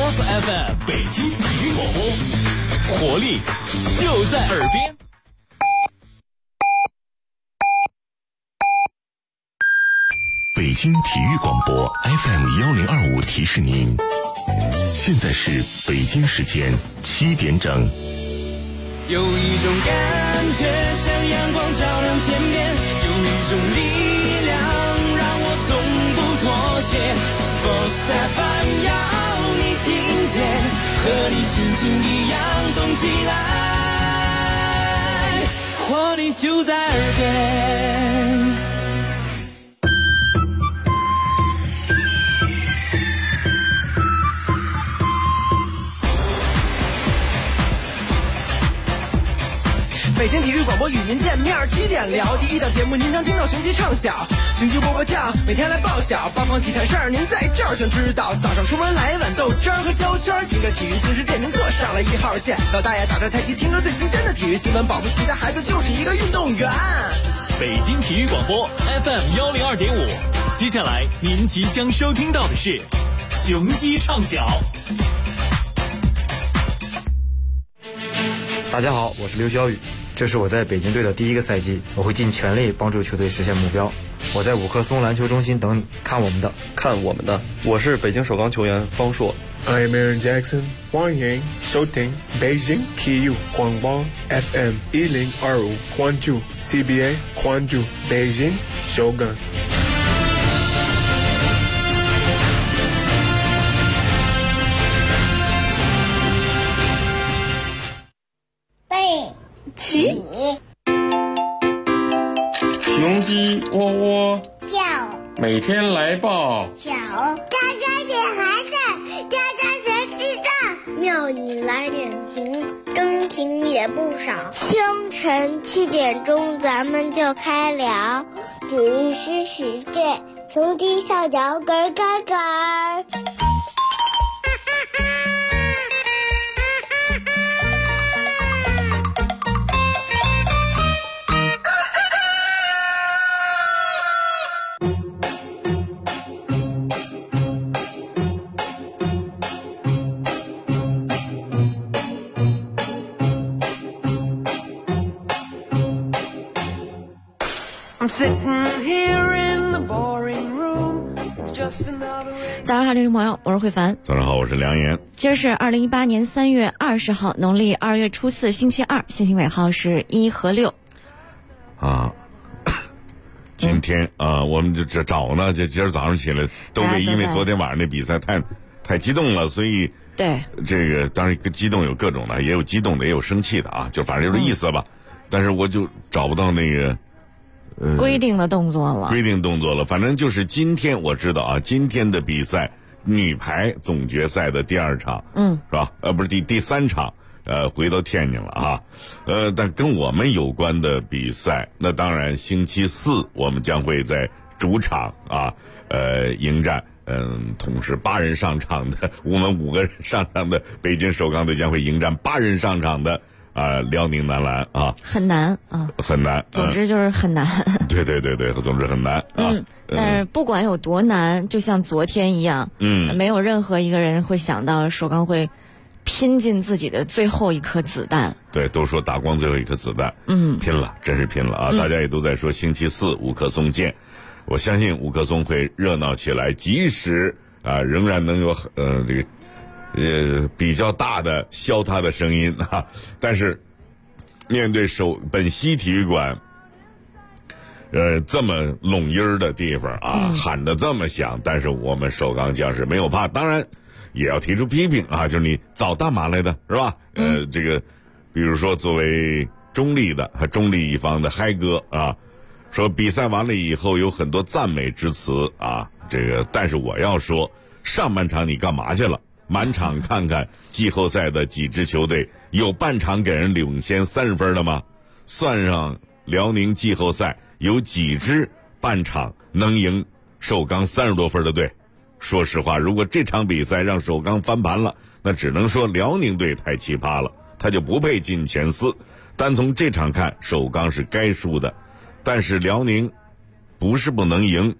Boss FM 北京体育广播，活力就在耳边。 北京体育广播 FM1025提示您，现在是北京时间7点整。 有一种感觉像阳光照亮天边，有一种力量让我从不妥协。Sports FM 要你听见，和你心情一样动起来，活力就在耳边。 北京体育广播与您见面，7点聊第一档节目，您将听到雄鸡唱晓，雄鸡波波酱每天来报晓，八方体坛事儿您在这儿全知道。早上出门来碗豆汁儿和焦圈，听着体育新世界您坐上了1号线。老大爷打着太极，听着最新鲜的体育新闻，保不齐的孩子就是一个运动员。 北京体育广播 FM102.5，接下来您即将收听到的是雄鸡唱晓。 大家好，我是刘晓宇，这是我在北京队的第一个赛季，我会尽全力帮助球队实现目标。我在五棵松篮球中心等你，看我们的。 我是北京首钢球员方硕。 I am Aaron Jackson， 欢迎收听北京体育广播 FM1025， 关注 CBA， 关注北京首钢。 起， 雄鸡窝窝叫， 每天来报小，喳喳点寒碜，喳喳学吃饭，妙语来点情，真情也不少。清晨7点钟，咱们就开聊，体育新世界，雄鸡上脚咯咯咯。 早上好，听众朋友，我是慧凡。 早上好，我是梁岩。 今儿是2018年3月20号，农历2月初4，星期二，星星尾号是1和6。 啊，今天我们就找呢，就今儿早上起来都给，因为昨天晚上那比赛太激动了，所以对这个当然激动有各种的，也有激动的，也有生气的啊，就反正就是意思吧。但是我就找不到那个。 规定的动作了， 反正就是今天我知道啊，今天的比赛女排总决赛的第2场，是吧？不是第3场，回到天津了啊。但跟我们有关的比赛，那当然星期4我们将会在主场啊，迎战，同时8人上场的，我们5个人上场的北京首钢队将会迎战8人上场的。辽宁男篮啊， 很难啊， 很难。 总之就是很难。 对，总之很难啊。 但是不管有多难，就像昨天一样，没有任何一个人会想到首钢会拼尽自己的最后一颗子弹。 对，都说打光最后一颗子弹，拼了，真是拼了啊！大家也都在说星期4五棵松见，我相信五棵松会热闹起来，即使仍然能有这个。比较大的消他的声音啊，但是面对本溪体育馆，这么拢音儿的地方啊，喊得这么响，但是我们首钢将士没有怕，当然也要提出批评啊，就是你早干嘛来的是吧？这个比如说作为中立一方的嗨哥啊，说比赛完了以后有很多赞美之词啊，这个但是我要说，上半场你干嘛去了？满场看看季后赛的几支球队，有半场给人领先30分的吗？算上辽宁季后赛，有几支半场能赢首钢30多分的队？说实话，如果这场比赛让首钢翻盘了，那只能说辽宁队太奇葩了，他就不配进前4。单从这场看，首钢是该输的，但是辽宁不是不能赢，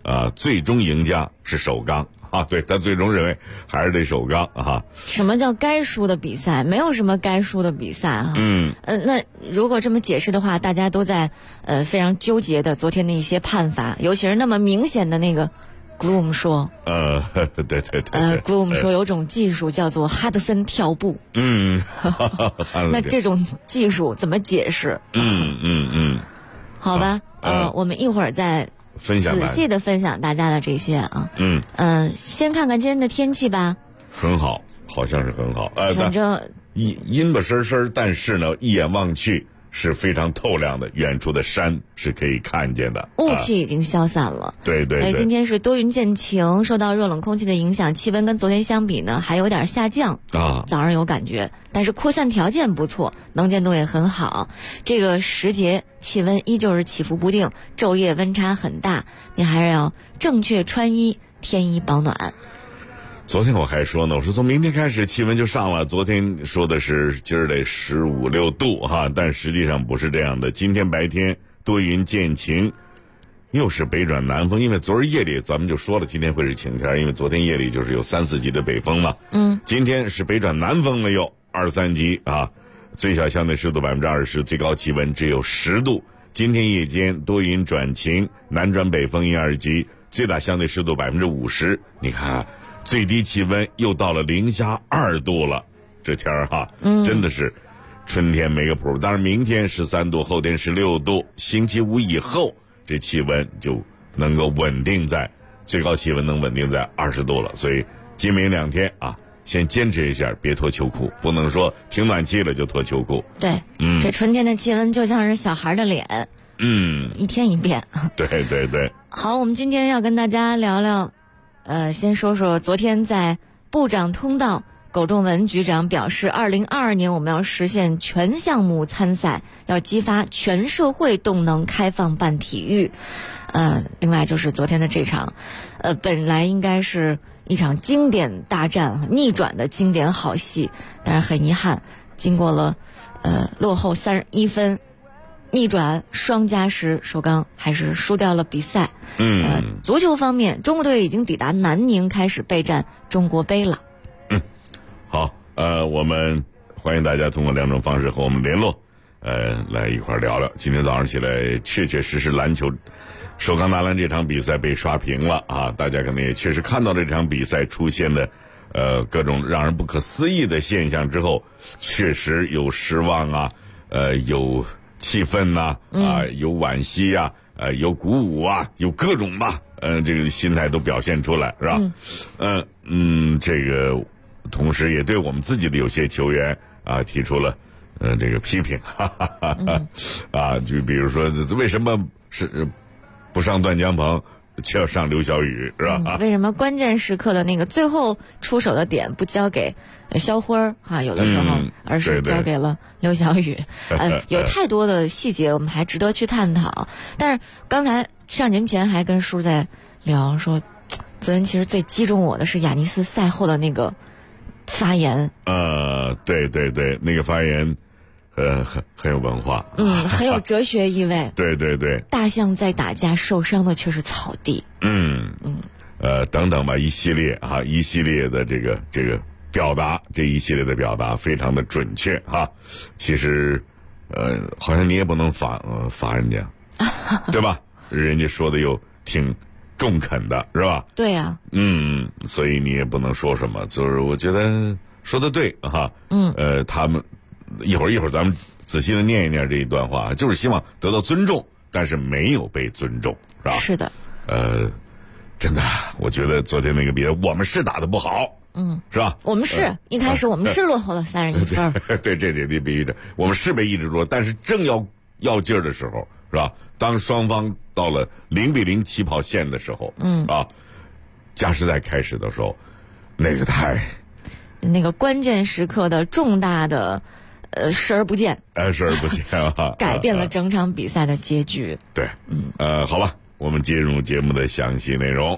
最终赢家是首钢啊，对，他最终认为还是得首钢啊。 什么叫该输的比赛？没有什么该输的比赛啊。那如果这么解释的话，大家都在非常纠结的昨天的一些判罚，尤其是那么明显的那个。Gloom 说， 对 ，Gloom 说有种技术叫做哈德森跳步，那这种技术怎么解释？好吧，我们一会儿再仔细的分享大家的这些啊，先看看今天的天气吧。 很好，好像是很好， 反正阴巴湿湿，但是呢，一眼望去是非常透亮的，远处的山是可以看见的， 雾气已经消散了。 对， 所以今天是多云见晴，受到热冷空气的影响，气温跟昨天相比呢还有点下降啊，早上有感觉，但是扩散条件不错，能见度也很好。这个时节气温依旧是起伏不定，昼夜温差很大，你还是要正确穿衣，添衣保暖。 昨天我还说呢，我说从明天开始气温就上了。昨天说的是今儿得15、16度哈，但实际上不是这样的。今天白天多云见晴，又是北转南风。因为昨儿夜里咱们就说了，今天会是晴天，因为昨天夜里就是有3、4级的北风嘛。今天是北转南风了，又2、3级啊。最小相对湿度20%，最高气温只有10度。今天夜间多云转晴，南转北风1、2级，最大相对湿度50%。你看。最低气温又到了零下2度了，这天儿哈，真的是春天没个谱。当然，明天13度，后天16度，星期五以后这气温就能够稳定在最高气温能稳定在20度了。所以今明2天啊，先坚持一下，别脱秋裤，不能说停暖气了就脱秋裤。 对，这春天的气温就像是小孩的脸，一天一变。 对。 好，我们今天要跟大家聊聊。先说说昨天在部长通道，苟仲文局长表示，2022年我们要实现全项目参赛，要激发全社会动能，开放办体育。另外就是昨天的这场，本来应该是一场经典大战，逆转的经典好戏，但是很遗憾，经过了落后31分。逆转双加时，首钢还是输掉了比赛。足球方面，中国队已经抵达南宁，开始备战中国杯了。 好，我们欢迎大家通过2种方式和我们联络，来一块聊聊。今天早上起来，确实篮球首钢大篮这场比赛被刷屏了啊！大家可能也确实看到这场比赛出现的各种让人不可思议的现象之后，确实有失望啊，有气愤呐，有惋惜啊，有鼓舞啊，有各种吧，这个心态都表现出来，是吧？这个同时也对我们自己的有些球员啊提出了这个批评，就比如说为什么是不上段江鹏，却要上刘晓宇，是吧？ 为什么关键时刻的那个最后出手的点不交给肖辉有的时候，而是交给了刘晓宇？有太多的细节我们还值得去探讨。但是刚才上节目前还跟叔在聊说，昨天其实最击中我的是亚尼斯赛后的那个发言。 对，那个发言很有文化， 很有哲学意味。 对， 大象在打架，受伤的却是草地。 等等吧，一系列的这个表达，这一系列的表达非常的准确哈。其实，好像你也不能罚人家，对吧？人家说的又挺中肯的，是吧？ 对呀。 所以你也不能说什么，就是我觉得说的对哈。他们。一会儿咱们仔细的念一念这一段话，就是希望得到尊重，但是没有被尊重，是吧？ 是的。 真的，我觉得昨天那个比赛我们是打得不好，是吧？ 我们是一开始我们是落后了31分， 对，这点必须的，我们是被抑制住了，但是正要劲儿的时候，是吧？当双方到了0-0起跑线的时候，加时赛开始的时候，那个关键时刻的重大的。视而不见，改变了整场比赛的结局。 对，好吧，我们进入节目的详细内容，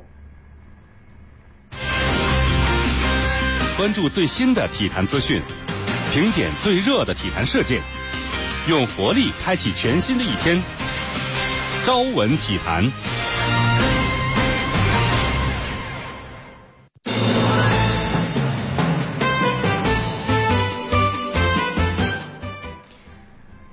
关注最新的体坛资讯，评点最热的体坛事件，用活力开启全新的一天。朝闻体坛。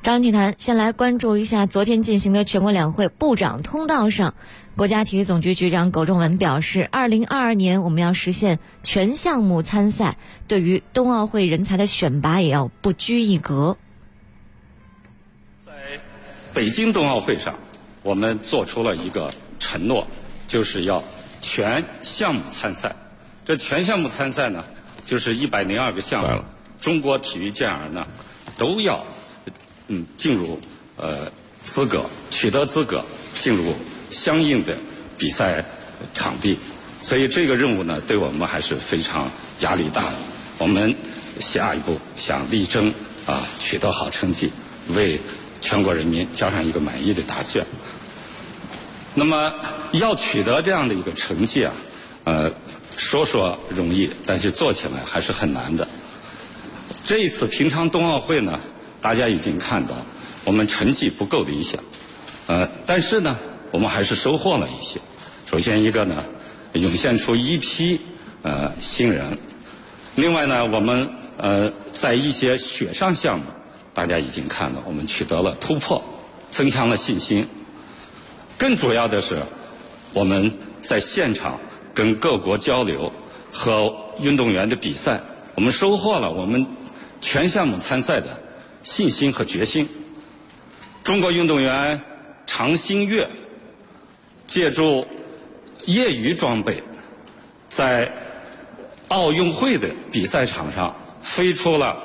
朝阳体坛先来关注一下昨天进行的全国两会部长通道上，国家体育总局局长苟仲文表示，2022年我们要实现全项目参赛，对于冬奥会人才的选拔也要不拘一格。 在北京冬奥会上，我们做出了一个承诺，就是要全项目参赛。这全项目参赛呢，就是102个项目，中国体育健儿呢都要进入资格，取得资格，进入相应的比赛场地。所以这个任务呢，对我们还是非常压力大的。我们下一步想力争取得好成绩，为全国人民交上一个满意的答卷。那么要取得这样的一个成绩说容易，但是做起来还是很难的。这一次平昌冬奥会呢，大家已经看到我们成绩不够理想，但是呢，我们还是收获了一些。首先一个呢，涌现出一批新人。另外呢，我们在一些雪上项目，大家已经看到我们取得了突破，增强了信心。更主要的是，我们在现场跟各国交流和运动员的比赛，我们收获了我们全项目参赛的信心和决心。中国运动员常新月借助业余装备，在奥运会的比赛场上飞出了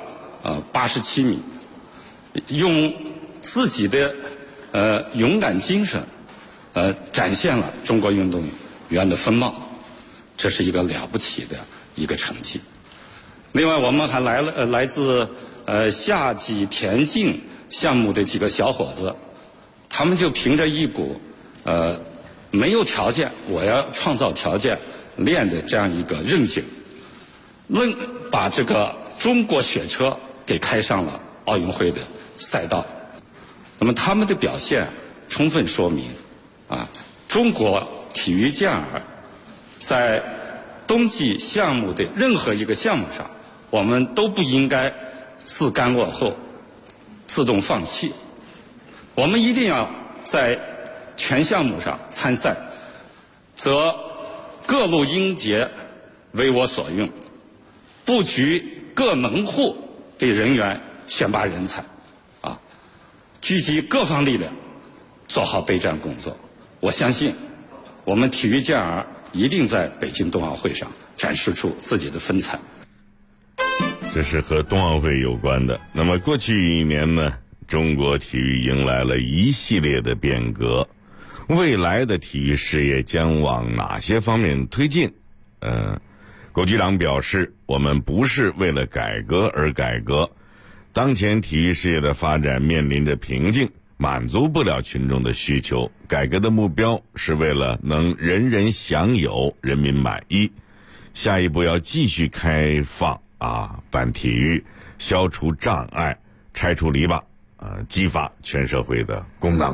87米，用自己的勇敢精神展现了中国运动员的风貌，这是一个了不起的一个成绩。另外，我们还来自夏季田径项目的几个小伙子，他们就凭着一股没有条件，我要创造条件练的这样一个韧劲，把这个中国雪车给开上了奥运会的赛道。那么他们的表现充分说明中国体育健儿在冬季项目的任何一个项目上，我们都不应该自甘落后，自动放弃。我们一定要在全项目上参赛，则各路英杰为我所用，布局各门户的人员选拔人才，聚集各方力量，做好备战工作。我相信，我们体育健儿一定在北京冬奥会上展示出自己的风采。 这是和冬奥会有关的。那么过去一年呢，中国体育迎来了一系列的变革，未来的体育事业将往哪些方面推进？郭局长表示，我们不是为了改革而改革，当前体育事业的发展面临着瓶颈，满足不了群众的需求，改革的目标是为了能人人享有，人民满意。下一步要继续开放办体育，消除障碍，拆除篱笆，激发全社会的功能。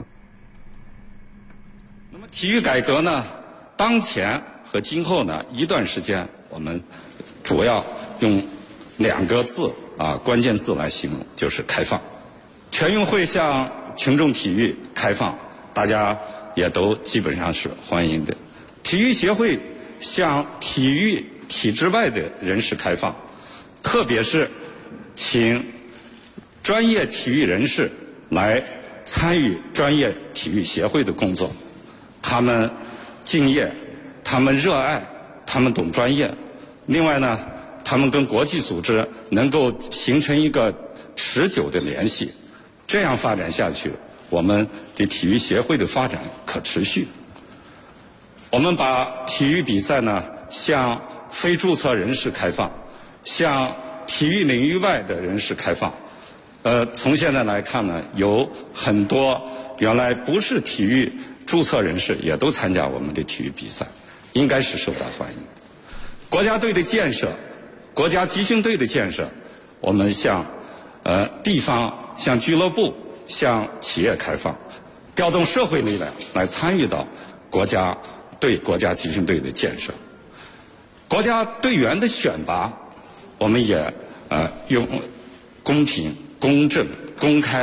那么体育改革呢，当前和今后呢一段时间，我们主要用2个字关键字来形容，就是开放。全运会向群众体育开放，大家也都基本上是欢迎的。体育协会向体育体制外的人士开放，特别是请专业体育人士来参与专业体育协会的工作。他们敬业，他们热爱，他们懂专业。另外呢，他们跟国际组织能够形成一个持久的联系，这样发展下去，我们的体育协会的发展可持续。我们把体育比赛呢向非注册人士开放，向体育领域外的人士开放。从现在来看呢，有很多原来不是体育注册人士也都参加我们的体育比赛，应该是受到欢迎。国家队的建设，国家集训队的建设，我们向地方、向俱乐部、向企业开放，调动社会力量来参与到国家队、国家集训队的建设。国家队员的选拔，我们也用公平、公正、公开、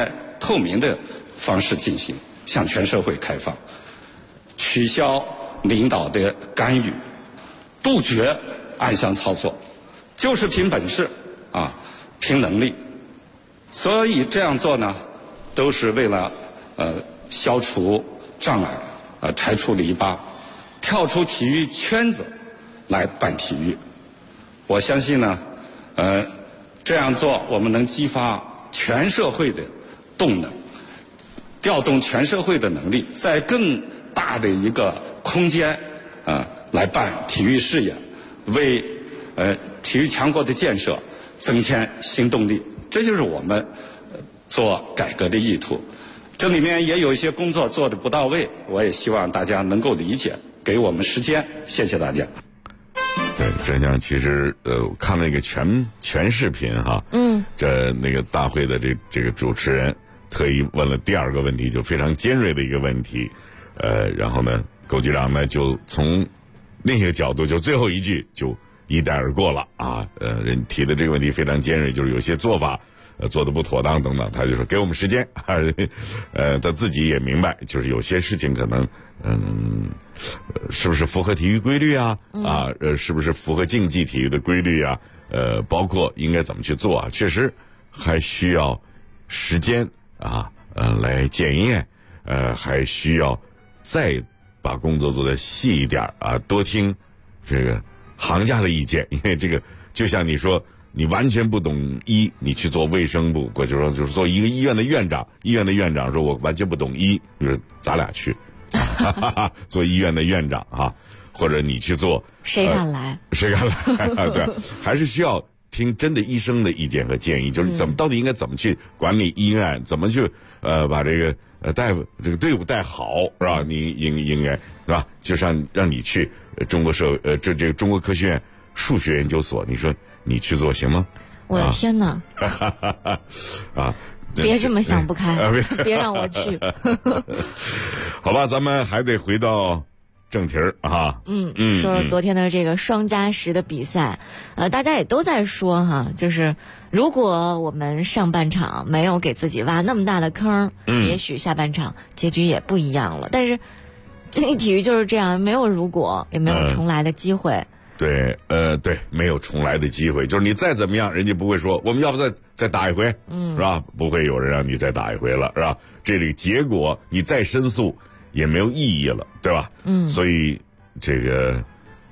透明的方式进行，向全社会开放，取消领导的干预，杜绝暗箱操作，就是凭本事啊，凭能力。所以这样做呢，都是为了消除障碍，拆除篱笆，跳出体育圈子来办体育。我相信呢，这样做我们能激发全社会的动能，调动全社会的能力，在更大的一个空间来办体育事业，为体育强国的建设增添新动力。这就是我们做改革的意图。这里面也有一些工作做得不到位，我也希望大家能够理解，给我们时间。谢谢大家。 对，真相其实看那个全视频哈，这那个大会的这个主持人特意问了第二个问题，就非常尖锐的一个问题，然后呢，苟局长呢就从另一个角度，就最后一句就一带而过了啊，人提的这个问题非常尖锐，就是有些做法做的不妥当等等，他就说给我们时间啊，他自己也明白，就是有些事情可能是不是符合体育规律啊？是不是符合竞技体育的规律啊？包括应该怎么去做啊？确实还需要时间啊，来检验，还需要再把工作做得细一点啊，多听这个行家的意见，因为这个就像你说，你完全不懂医，你去做卫生部，或者说就是做一个医院的院长说我完全不懂医，就是咱俩去。做医院的院长啊，或者你去做， 谁敢来？ 对，还是需要听真的医生的意见和建议，就是到底应该怎么去管理医院，怎么去把这个大夫这个队伍带好，是吧？你应该是吧？就让你去中国这个中国科学院数学研究所，你说你去做行吗？ 我的天哪！ 啊！ 别这么想不开，别让我去。 好吧，咱们还得回到正题儿啊。 说说昨天的这个双+10的比赛，大家也都在说哈，就是如果我们上半场没有给自己挖那么大的坑，也许下半场结局也不一样了。但是竞技体育就是这样，没有如果，也没有重来的机会。 对，对，没有重来的机会，就是你再怎么样，人家不会说我们要不再打一回，是吧？不会有人让你再打一回了，是吧？这个结果你再申诉也没有意义了，对吧？所以这个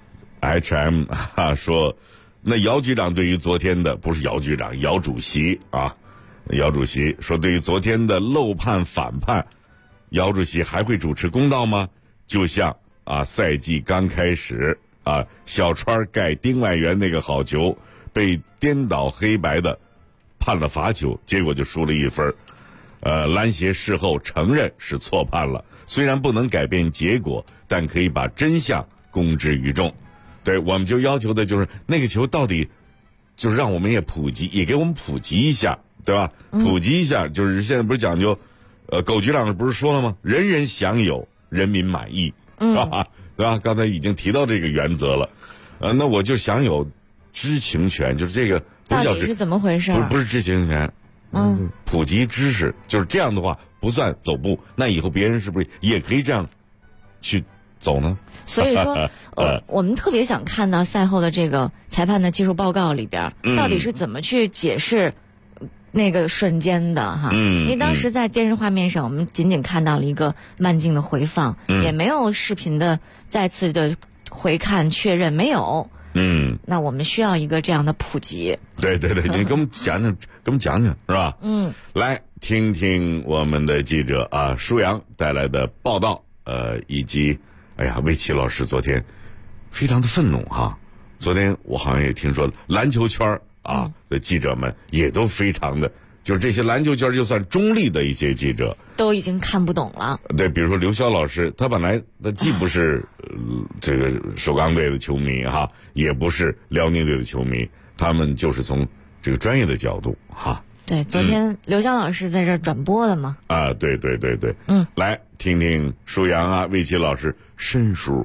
HM 说，那姚局长对于昨天的，不是姚局长，姚主席啊，姚主席说，对于昨天的漏判反判，姚主席还会主持公道吗？就像赛季刚开始。小川盖丁外援那个好球被颠倒黑白的判了罚球，结果就输了1分。篮协事后承认是错判了，虽然不能改变结果，但可以把真相公之于众。对，我们就要求的就是那个球到底就是让我们也普及，也给我们普及一下，对吧？普及一下，就是现在不是讲究苟局长不是说了吗？人人享有，人民满意，是吧？对吧？刚才已经提到这个原则了，那我就享有知情权，就是这个不是到底是怎么回事？ 不是知情权，普及知识，就是这样的话不算走步，那以后别人是不是也可以这样去走呢？ 所以说，我们特别想看到赛后的这个裁判的技术报告里边，到底是怎么去解释那个瞬间的哈，因为当时在电视画面上，我们仅仅看到了一个慢镜的回放，也没有视频的再次的回看确认，没有。那我们需要一个这样的普及。 对，你给我们讲讲，是吧？来听听我们的记者舒阳带来的报道，以及魏奇老师昨天非常的愤怒哈。昨天我好像也听说篮球圈的记者们也都非常的，就是这些篮球圈就算中立的一些记者都已经看不懂了。 对，比如说刘潇老师，他本来他既不是这个首钢队的球迷哈，也不是辽宁队的球迷，他们就是从这个专业的角度哈。 对，昨天刘潇老师在这转播的嘛。 对，来听听舒阳魏奇老师申叔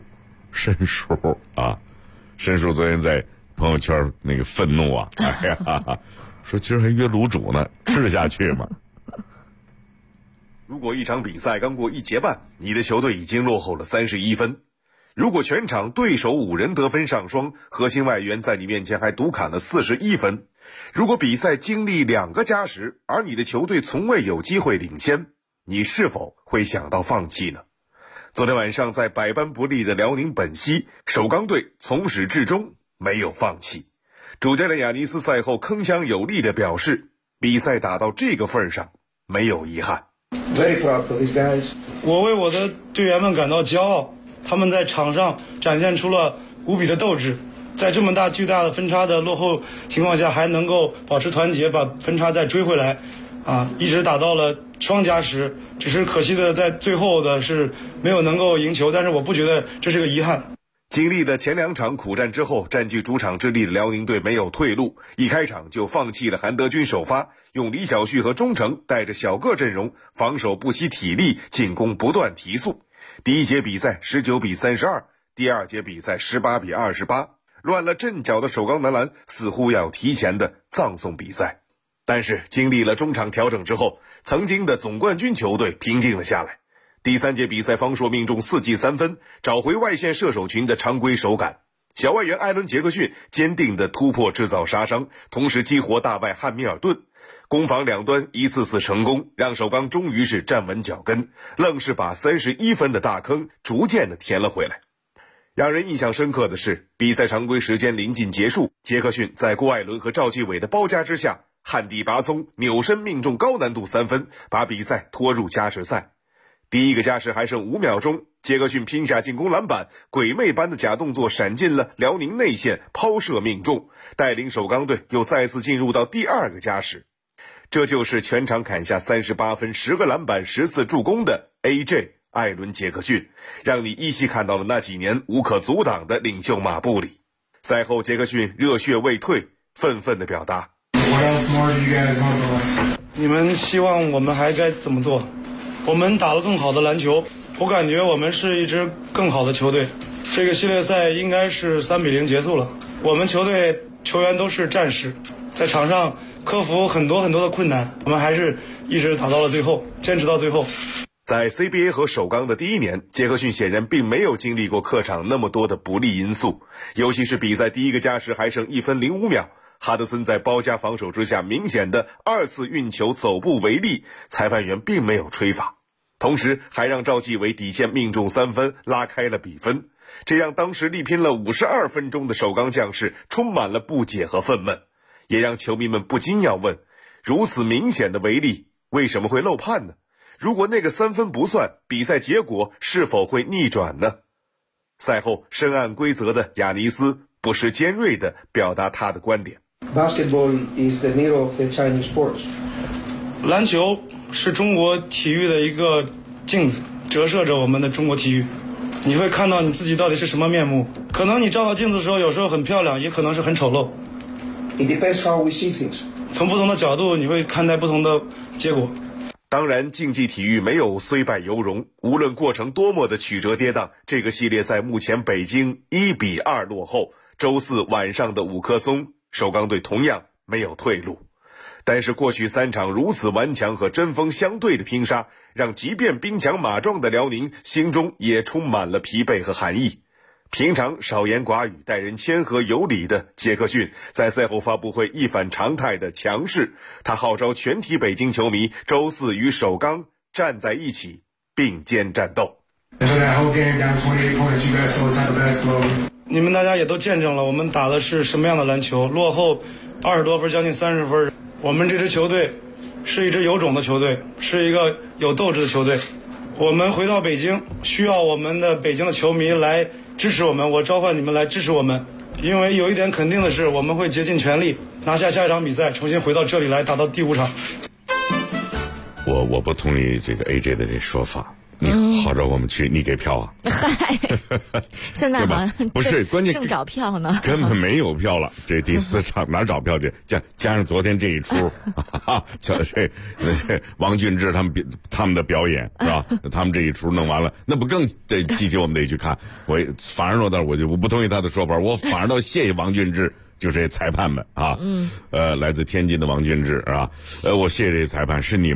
申叔昨天在朋友圈那个愤怒说今儿还约卤煮呢，吃得下去吗？ 如果一场比赛刚过1节半，你的球队已经落后了31分；如果全场对手5人得分上双，核心外援在你面前还独砍了41分；如果比赛经历2个加时，而你的球队从未有机会领先，你是否会想到放弃呢？昨天晚上在百般不利的辽宁本溪，首钢队从始至终没有放弃。主教练亚尼斯赛后铿锵有力地表示，比赛打到这个份上，没有遗憾。 Very proud for these guys. 我为我的队员们感到骄傲，他们在场上展现出了无比的斗志，在这么巨大的分差的落后情况下，还能够保持团结，把分差再追回来，一直打到了双加时。只是可惜的在最后的是没有能够赢球，但是我不觉得这是个遗憾。 经历了前2场苦战之后，占据主场之力的辽宁队没有退路，一开场就放弃了韩德君首发，用李晓旭和钟诚带着小个阵容，防守不惜体力，进攻不断提速。第1节比赛19比32，第2节比赛18比28，乱了阵脚的首钢男篮似乎要提前的葬送比赛。但是经历了中场调整之后，曾经的总冠军球队平静了下来。第3节比赛，方硕命中4记3分，找回外线射手群的常规手感。小外援艾伦·杰克逊坚定的突破制造杀伤，同时激活大外汉密尔顿。攻防两端一次次成功，让首钢终于是站稳脚跟，愣是把31分的大坑逐渐的填了回来。让人印象深刻的是，比赛常规时间临近结束，杰克逊在郭艾伦和赵继伟的包夹之下，旱地拔葱，扭身命中高难度3分，把比赛拖入加时赛。第1个加时还剩5秒钟，杰克逊拼下进攻篮板，鬼魅般的假动作闪进了辽宁内线，抛射命中，带领首钢队又再次进入到第2个加时。这就是全场砍下38分、10个篮板、14助攻的 AJ 艾伦·杰克逊，让你依稀看到了那几年无可阻挡的领袖马布里。赛后杰克逊热血未退，愤愤地表达： 你们希望我们还该怎么做？我们打了更好的篮球，我感觉我们是一支更好的球队。这个系列赛应该是3比0结束了。我们球队球员都是战士，在场上克服很多的困难，我们还是一直打到了最后，坚持到最后。 在 CBA 和首钢的第1年，杰克逊显然并没有经历过客场那么多的不利因素，尤其是比赛第1个加时还剩1分05秒，哈德森在包夹防守之下明显的2次运球走步违例，裁判员并没有吹罚，同时还让赵继伟底线命中3分，拉开了比分，这让当时力拼了52分钟的首钢将士充满了不解和愤懑，也让球迷们不禁要问，如此明显的违例为什么会漏判呢？如果那个3分不算，比赛结果是否会逆转呢？赛后深谙规则的亚尼斯不失尖锐地表达他的观点。 Basketball is the mirror of the Chinese sports. 篮球是中国体育的一个镜子，折射着我们的中国体育。你会看到你自己到底是什么面目。可能你照到镜子的时候，有时候很漂亮，也可能是很丑陋。 It depends how we see things. 从不同的角度，你会看待不同的结果。 当然，竞技体育没有虽败犹荣，无论过程多么的曲折跌宕，这个系列赛目前北京1比2落后。周4晚上的五棵松，首钢队同样没有退路。但是过去3场如此顽强和针锋相对的拼杀，让即便兵强马壮的辽宁心中也充满了疲惫和寒意。平常少言寡语、待人谦和有礼的杰克逊，在赛后发布会一反常态的强势，他号召全体北京球迷周4与首钢站在一起，并肩战斗。 你们大家也都见证了我们打的是什么样的篮球，落后20多分，将近30分。我们这支球队是一支有种的球队，是一个有斗志的球队。我们回到北京，需要我们的北京的球迷来支持我们，我召唤你们来支持我们。因为有一点肯定的是，我们会竭尽全力拿下下一场比赛，重新回到这里来打到第5场。 我不同意这个 AJ 的这说法。你号召我们去，你给票啊？ 嗨，现在好像不是关键， 正找票呢， 根本没有票了。这第4场哪找票去？加上昨天这一出，这王俊志他们的表演是吧？他们这一出弄完了，那不更激起我们得去看？我反而说到我不同意他的说法，我反而倒谢谢王俊志。就这些裁判们啊，来自天津的王俊志啊，我谢谢这些裁判，是你们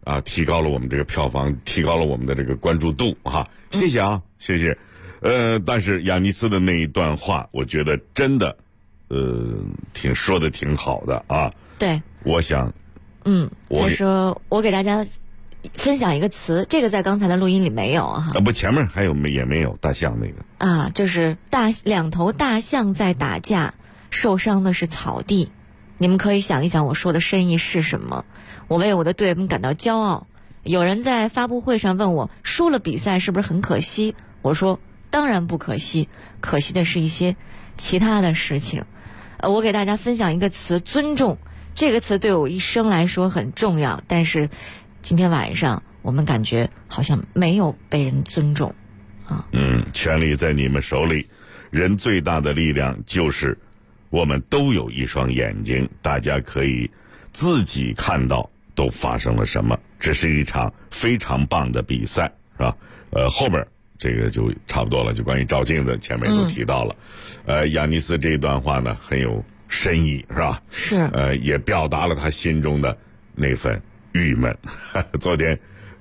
啊，提高了我们这个票房，提高了我们的这个关注度哈。谢谢啊，谢谢。但是亚尼斯的那一段话，我觉得真的，说的挺好的啊。 对， 我想， 他说我给大家分享一个词，这个在刚才的录音里没有哈。 不，前面也没有大象那个啊，就是两头大象在打架，受伤的是草地。你们可以想一想我说的深意是什么。我为我的队友感到骄傲。有人在发布会上问我，输了比赛是不是很可惜？我说当然不可惜，可惜的是一些其他的事情。我给大家分享一个词，尊重。这个词对我一生来说很重要，但是今天晚上我们感觉好像没有被人尊重啊。 权力在你们手里，人最大的力量就是我们都有一双眼睛，大家可以自己看到都发生了什么。这是一场非常棒的比赛，是吧？后边这个就差不多了，就关于照镜子前面都提到了。亚尼斯这一段话呢很有深意，是吧？ 是。 也表达了他心中的那份郁闷。昨天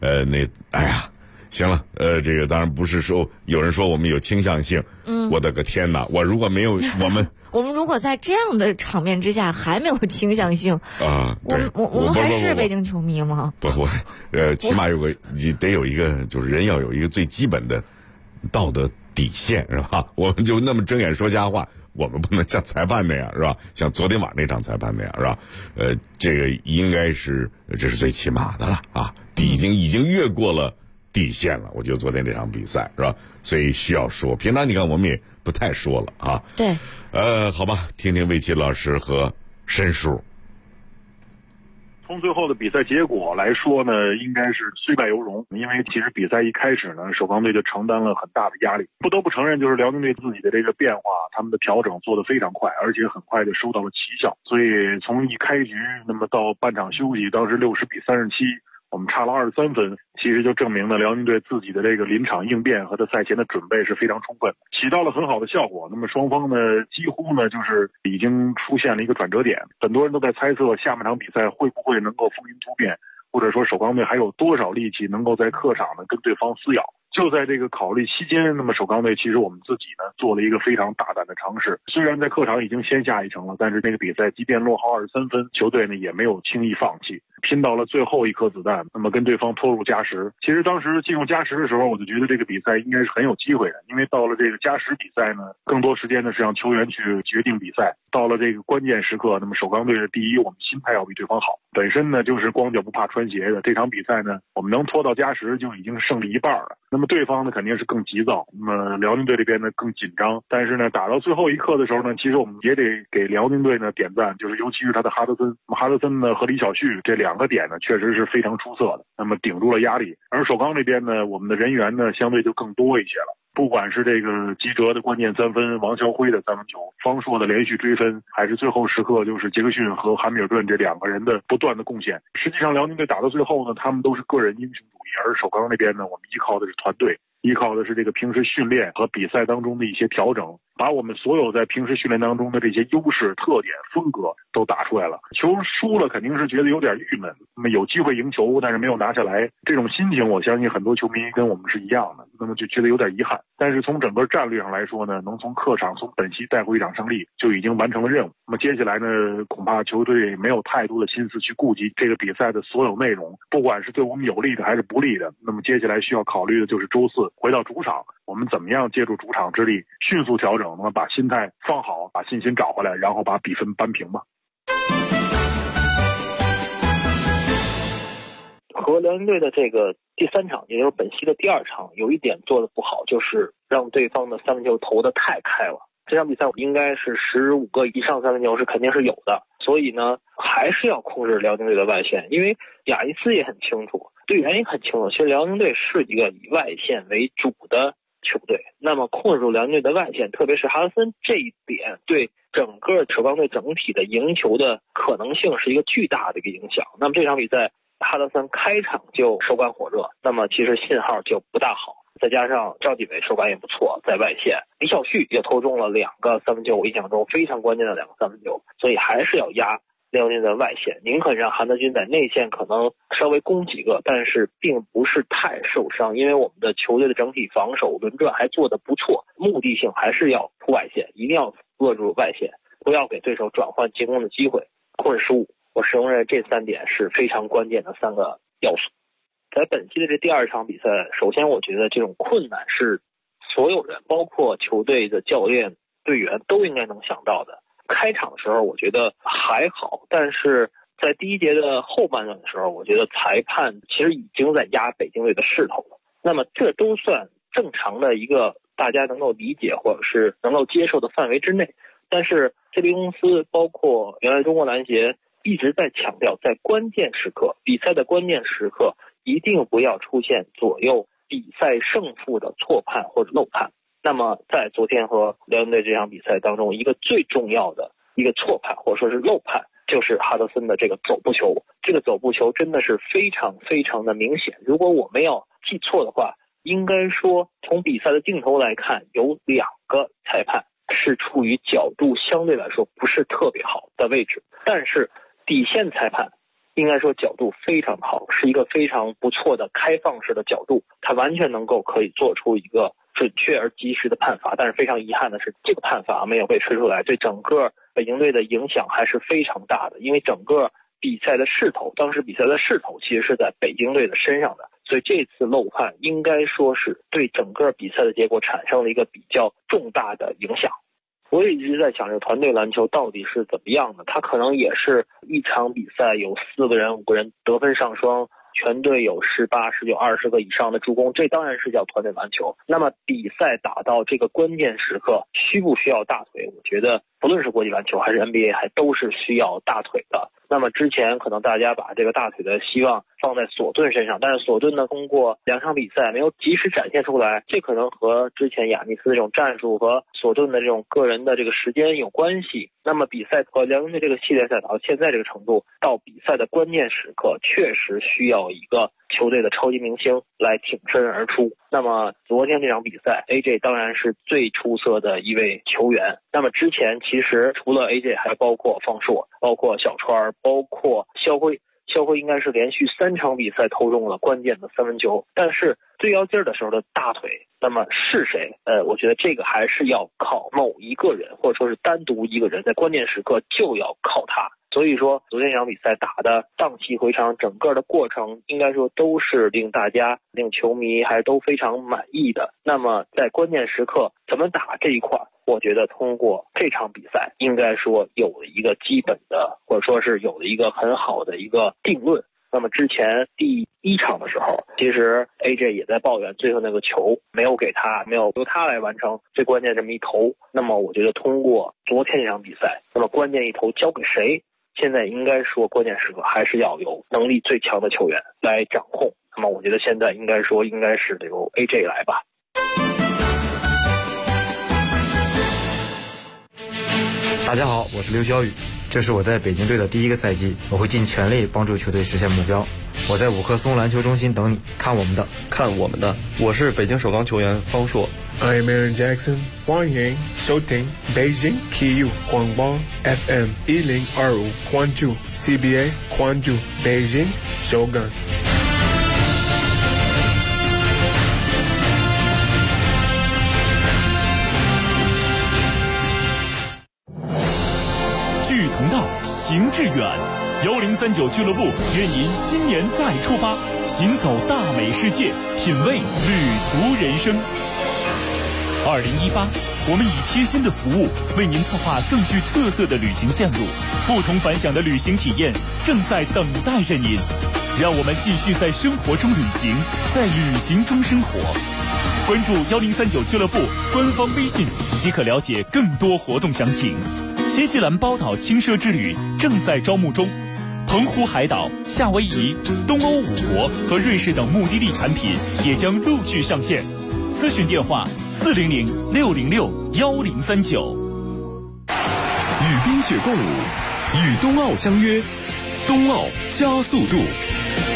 行了，这个当然不是说有人说我们有倾向性，我的个天哪！我如果没有我们如果在这样的场面之下还没有倾向性啊， 我们还是北京球迷吗？ 不，起码得有一个，就是人要有一个最基本的道德底线，是吧？我们就那么睁眼说瞎话，我们不能像裁判那样，是吧？像昨天晚上那场裁判那样，是吧？这个应该是这是最起码的了啊，已经越过了底线了。我觉得昨天这场比赛，是吧？所以需要说，平常你看我们也不太说了啊。 对。 好吧，听听魏琪老师和申叔。 从最后的比赛结果来说呢，应该是虽败犹荣，因为其实比赛一开始呢，首钢队就承担了很大的压力。不得不承认，就是辽宁队自己的这个变化，他们的调整做得非常快，而且很快就收到了奇效。所以从一开局，那么到半场休息，当时60比37。我们差了23分，其实就证明了辽宁队自己的这个临场应变和他赛前的准备是非常充分，起到了很好的效果。那么双方呢，几乎呢就是已经出现了一个转折点。很多人都在猜测下半场比赛会不会能够风云突变，或者说首钢队还有多少力气能够在客场呢跟对方撕咬。就在这个考虑期间，那么首钢队其实我们自己呢做了一个非常大胆的尝试。虽然在客场已经先下一城了，但是那个比赛即便落后23分，球队呢也没有轻易放弃，拼到了最后一颗子弹，那么跟对方拖入加时。其实当时进入加时的时候，我就觉得这个比赛应该是很有机会的，因为到了这个加时比赛呢，更多时间呢是让球员去决定比赛。到了这个关键时刻，那么首钢队的第一，我们心态要比对方好。本身呢就是光脚不怕穿鞋的，这场比赛呢我们能拖到加时就已经胜利一半了。那么对方呢肯定是更急躁，那么辽宁队这边呢更紧张。但是呢打到最后一刻的时候呢，其实我们也得给辽宁队呢点赞，就是尤其是他的哈德森呢和李晓旭这2个点呢确实是非常出色的，那么顶住了压力。而首钢这边呢，我们的人员呢相对就更多一些了。不管是这个吉哲的关键3分，王肖辉的3分球，方硕的连续追分，还是最后时刻就是杰克逊和汉密尔顿这2个人的不断的贡献。实际上辽宁队打到最后呢，他们都是个人英雄主义，而首钢那边呢，我们依靠的是团队，依靠的是这个平时训练和比赛当中的一些调整，把我们所有在平时训练当中的这些优势、特点、风格都打出来了。球输了肯定是觉得有点郁闷，那么有机会赢球，但是没有拿下来，这种心情我相信很多球迷跟我们是一样的，那么就觉得有点遗憾。但是从整个战略上来说呢，能从客场从本溪带回一场胜利，就已经完成了任务。那么接下来呢，恐怕球队没有太多的心思去顾及这个比赛的所有内容，不管是对我们有利的还是不利的。那么接下来需要考虑的就是周4回到主场，我们怎么样借助主场之力迅速调整，那么把心态放好，把信心找回来，然后把比分扳平吧。 和辽宁队的这个第3场，也就是本溪的第2场，有一点做的不好，就是让对方的3分球投的太开了。这场比赛应该是15个以上3分球是肯定是有的，所以呢还是要控制辽宁队的外线。因为亚尼斯也很清楚，队员也很清楚，其实辽宁队是一个以外线为主的球队，那么控制住辽宁队的外线，特别是哈德森，这一点对整个首钢队整体的赢球的可能性是一个巨大的一个影响。那么这场比赛哈德森开场就手感火热，那么其实信号就不大好，再加上赵继伟手感也不错，在外线李晓旭也投中了2个3分球，我印象中非常关键的2个3分球，所以还是要压辽宁的外线，宁肯让韩德君在内线可能稍微攻几个，但是并不是太受伤，因为我们的球队的整体防守轮转还做得不错，目的性还是要突外线，一定要扼住外线，不要给对手转换进攻的机会，控制失误。我始终认为这3点是非常关键的3个要素。在本期的这第2场比赛，首先我觉得这种困难是所有人，包括球队的教练、队员都应该能想到的。开场的时候我觉得还好，但是在第1节的后半段的时候，我觉得裁判其实已经在压北京队的势头了。那么这都算正常的一个大家能够理解或者是能够接受的范围之内。但是这边公司包括原来中国篮协一直在强调，在关键时刻，比赛的关键时刻一定不要出现左右比赛胜负的错判或者漏判。那么在昨天和辽宁队这场比赛当中，一个最重要的一个错判或者说是漏判，就是哈德森的这个走步球。这个走步球真的是非常非常的明显，如果我没有记错的话，应该说从比赛的镜头来看，有2个裁判是处于角度相对来说不是特别好的位置，但是底线裁判应该说角度非常好，是一个非常不错的开放式的角度，他完全能够可以做出一个准确而及时的判罚。但是非常遗憾的是，这个判罚没有被吹出来，对整个北京队的影响还是非常大的，因为整个比赛的势头，当时比赛的势头其实是在北京队的身上的，所以这次漏判应该说是对整个比赛的结果产生了一个比较重大的影响。我也一直在想，这个团队篮球到底是怎么样的？他可能也是一场比赛有4个人、5个人得分上双，全队有18、19、20个以上的助攻，这当然是叫团队篮球。那么比赛打到这个关键时刻，需不需要大腿？我觉得不论是国际篮球还是 NBA， 还都是需要大腿的。那么之前可能大家把这个大腿的希望放在索顿身上，但是索顿呢，通过2场比赛没有及时展现出来，这可能和之前亚尼斯这种战术和索顿的这种个人的这个时间有关系。那么比赛和辽宁队这个系列赛打到现在这个程度，到比赛的关键时刻，确实需要一个球队的超级明星来挺身而出。那么昨天这场比赛 AJ 当然是最出色的一位球员。那么之前其实除了 AJ 还包括方硕，包括小川，包括肖辉应该是连续3场比赛投中了关键的3分球，但是最要劲儿的时候的大腿，那么是谁？我觉得这个还是要靠某一个人，或者说是单独一个人，在关键时刻就要靠他。所以说昨天这场比赛打的荡气回肠，整个的过程应该说都是令大家、令球迷还都非常满意的。那么在关键时刻怎么打这一块，我觉得通过这场比赛应该说有了一个基本的，或者说是有了一个很好的一个定论。那么之前第1场的时候，其实 AJ 也在抱怨最后那个球没有给他，没有由他来完成最关键这么一投。那么我觉得通过昨天这场比赛，那么关键一投交给谁？现在应该说关键时刻还是要有能力最强的球员来掌控。那么我觉得现在应该是由 AJ 来吧。 大家好，我是刘晓宇，这是我在北京队的第1个赛季，我会尽全力帮助球队实现目标。我在五棵松篮球中心等你，看我们的， 看我们的。我是北京首钢球员方硕。 I'm Aaron Jackson， 欢迎收听北京体育广播 FM 1025，关注 CBA， 关注北京首钢。 聚同道，行致远。1039俱乐部愿您新年再出发，行走大美世界，品味旅途人生。2018，我们以贴心的服务为您策划更具特色的旅行线路，不同凡响的旅行体验正在等待着您。让我们继续在生活中旅行，在旅行中生活。关注1039俱乐部官方微信即可了解更多活动详情。新西兰包岛轻奢之旅正在招募中，澎湖海岛、夏威夷、东欧5国和瑞士等目的地产品也将陆续上线。咨询电话400-606-1039。 与冰雪共舞，与冬奥相约，冬奥加速度。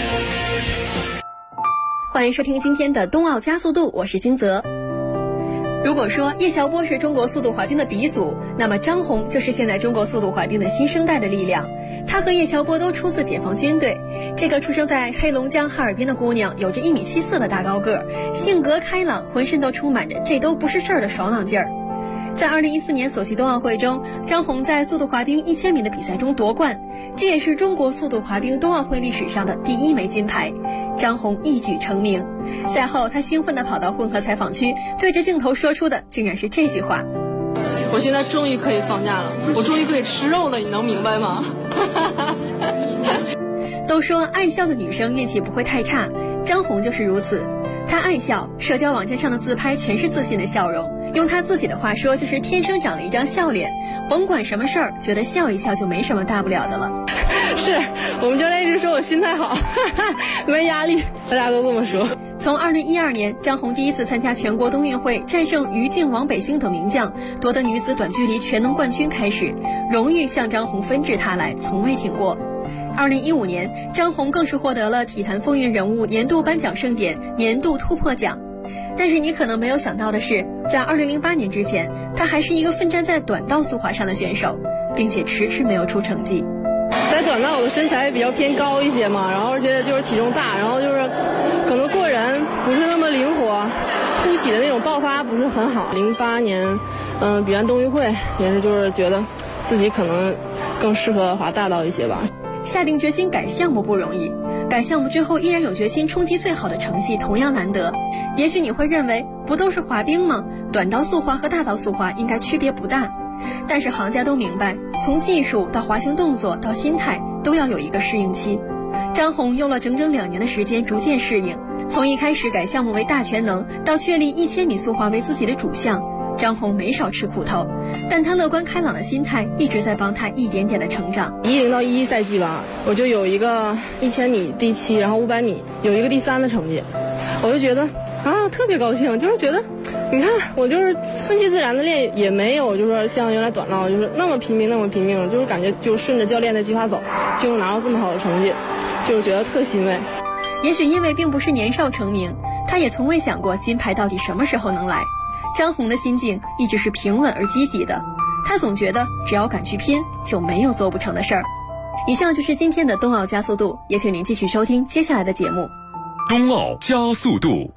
欢迎收听今天的冬奥加速度，我是金泽。 如果说叶乔波是中国速度滑冰的鼻祖，那么张红就是现在中国速度滑冰的新生代的力量。她和叶乔波都出自解放军队。这个出生在黑龙江哈尔滨的姑娘有着1.74米的大高个，性格开朗，浑身都充满着这都不是事儿的爽朗劲儿。在2014年索契冬奥会中，张红在速度滑冰1000米的比赛中夺冠，这也是中国速度滑冰冬奥会历史上的第1枚金牌。张红一举成名。赛后，她兴奋地跑到混合采访区，对着镜头说出的竟然是这句话： 我现在终于可以放假了，我终于可以吃肉了，你能明白吗？ 都说爱笑的女生运气不会太差，张红就是如此。她爱笑，社交网站上的自拍全是自信的笑容，用她自己的话说，就是天生长了一张笑脸，甭管什么事儿，觉得笑一笑就没什么大不了的了。 是我们教练一直说我心态好，没压力，大家都这么说。 从2012年张红第一次参加全国冬运会，战胜于静、王北星等名将，夺得女子短距离全能冠军开始，荣誉向张红纷至沓来，从未停过。2015年，张红更是获得了体坛风云人物年度颁奖盛典年度突破奖。但是你可能没有想到的是，在2008年之前，她还是一个奋战在短道速滑上的选手，并且迟迟没有出成绩。 在短道我的身材比较偏高一些嘛，然后而且就是体重大，然后就是可能过人不是那么灵活，突起的那种爆发不是很好。08年，比完冬运会也是就是觉得自己可能更适合滑大道一些吧。 下定决心改项目不容易，改项目之后依然有决心冲击最好的成绩同样难得。也许你会认为不都是滑冰吗？短道速滑和大道速滑应该区别不大。但是行家都明白，从技术到滑行动作到心态都要有一个适应期。张红用了整整2年的时间逐渐适应，从一开始改项目为大全能，到确立1000米速滑为自己的主项，张红没少吃苦头，但她乐观开朗的心态一直在帮她一点点的成长。 10到11赛季吧，我就有一个1000米第7，然后500米有一个第3的成绩，我就觉得特别高兴，就是觉得你看我就是顺其自然的练，也没有就是说像原来短道就是那么拼命，就是感觉就顺着教练的计划走，就能拿到这么好的成绩，就是觉得特欣慰。 也许因为并不是年少成名，她也从未想过金牌到底什么时候能来。张红的心境一直是平稳而积极的，她总觉得只要敢去拼，就没有做不成的事儿。以上就是今天的冬奥加速度，也请您继续收听接下来的节目。 冬奥加速度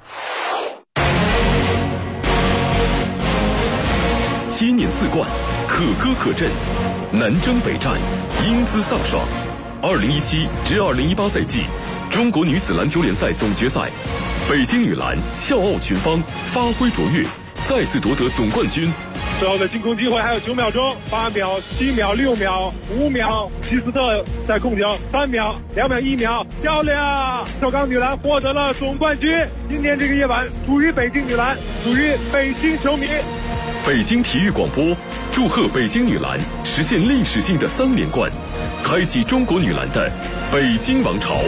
，7年4冠，可歌可阵，南征北战，英姿飒爽。2017至2018赛季中国女子篮球联赛总决赛，北京女篮笑傲群芳，发挥卓越，再次夺得总冠军。 最后的进攻机会还有9秒钟，8秒、7秒、6秒、5秒，希斯特在控球，3秒、2秒、1秒，漂亮！首钢女篮获得了总冠军。今天这个夜晚属于北京女篮，属于北京球迷。 北京体育广播祝贺北京女篮实现历史性的3连冠，开启中国女篮的北京王朝。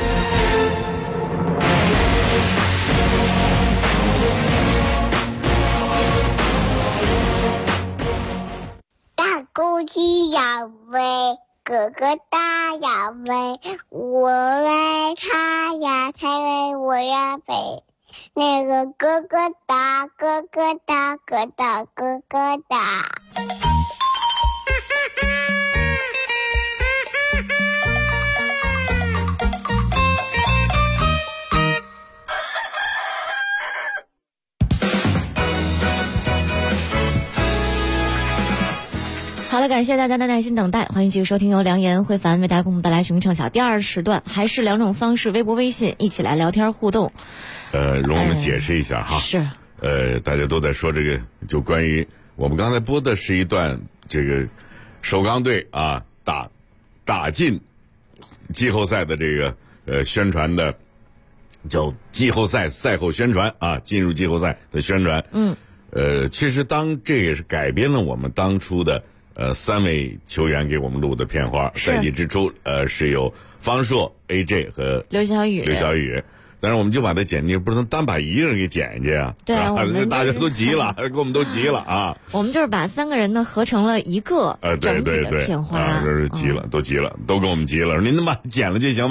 大公鸡呀喂，哥哥大呀喂，我喂他呀，他喂我呀喂。那个哥哥大，哥哥大，哥大，哥哥大。 好了，感谢大家的耐心等待，欢迎继续收听由梁岩、慧凡为大家共同带来寻唱小第2时段，还是2种方式，微博、微信一起来聊天互动。 容我们解释一下哈。 是。 大家都在说这个，就关于我们刚才播的是一段这个首钢队啊打进季后赛的这个宣传的，叫季后赛赛后宣传啊，进入季后赛的宣传。其实这也是改编了我们当初的3位球员给我们录的片花。赛季之初是有方硕、AJ 和刘晓宇。但是我们就把它剪进，不能单把一个人给剪进去啊！ 对啊， 大家都急了，给我们都急了啊！ 我们就是把3个人呢合成了一个整体的片花， 就是急了，都急了，都跟我们急了。您能把它剪了就行吗？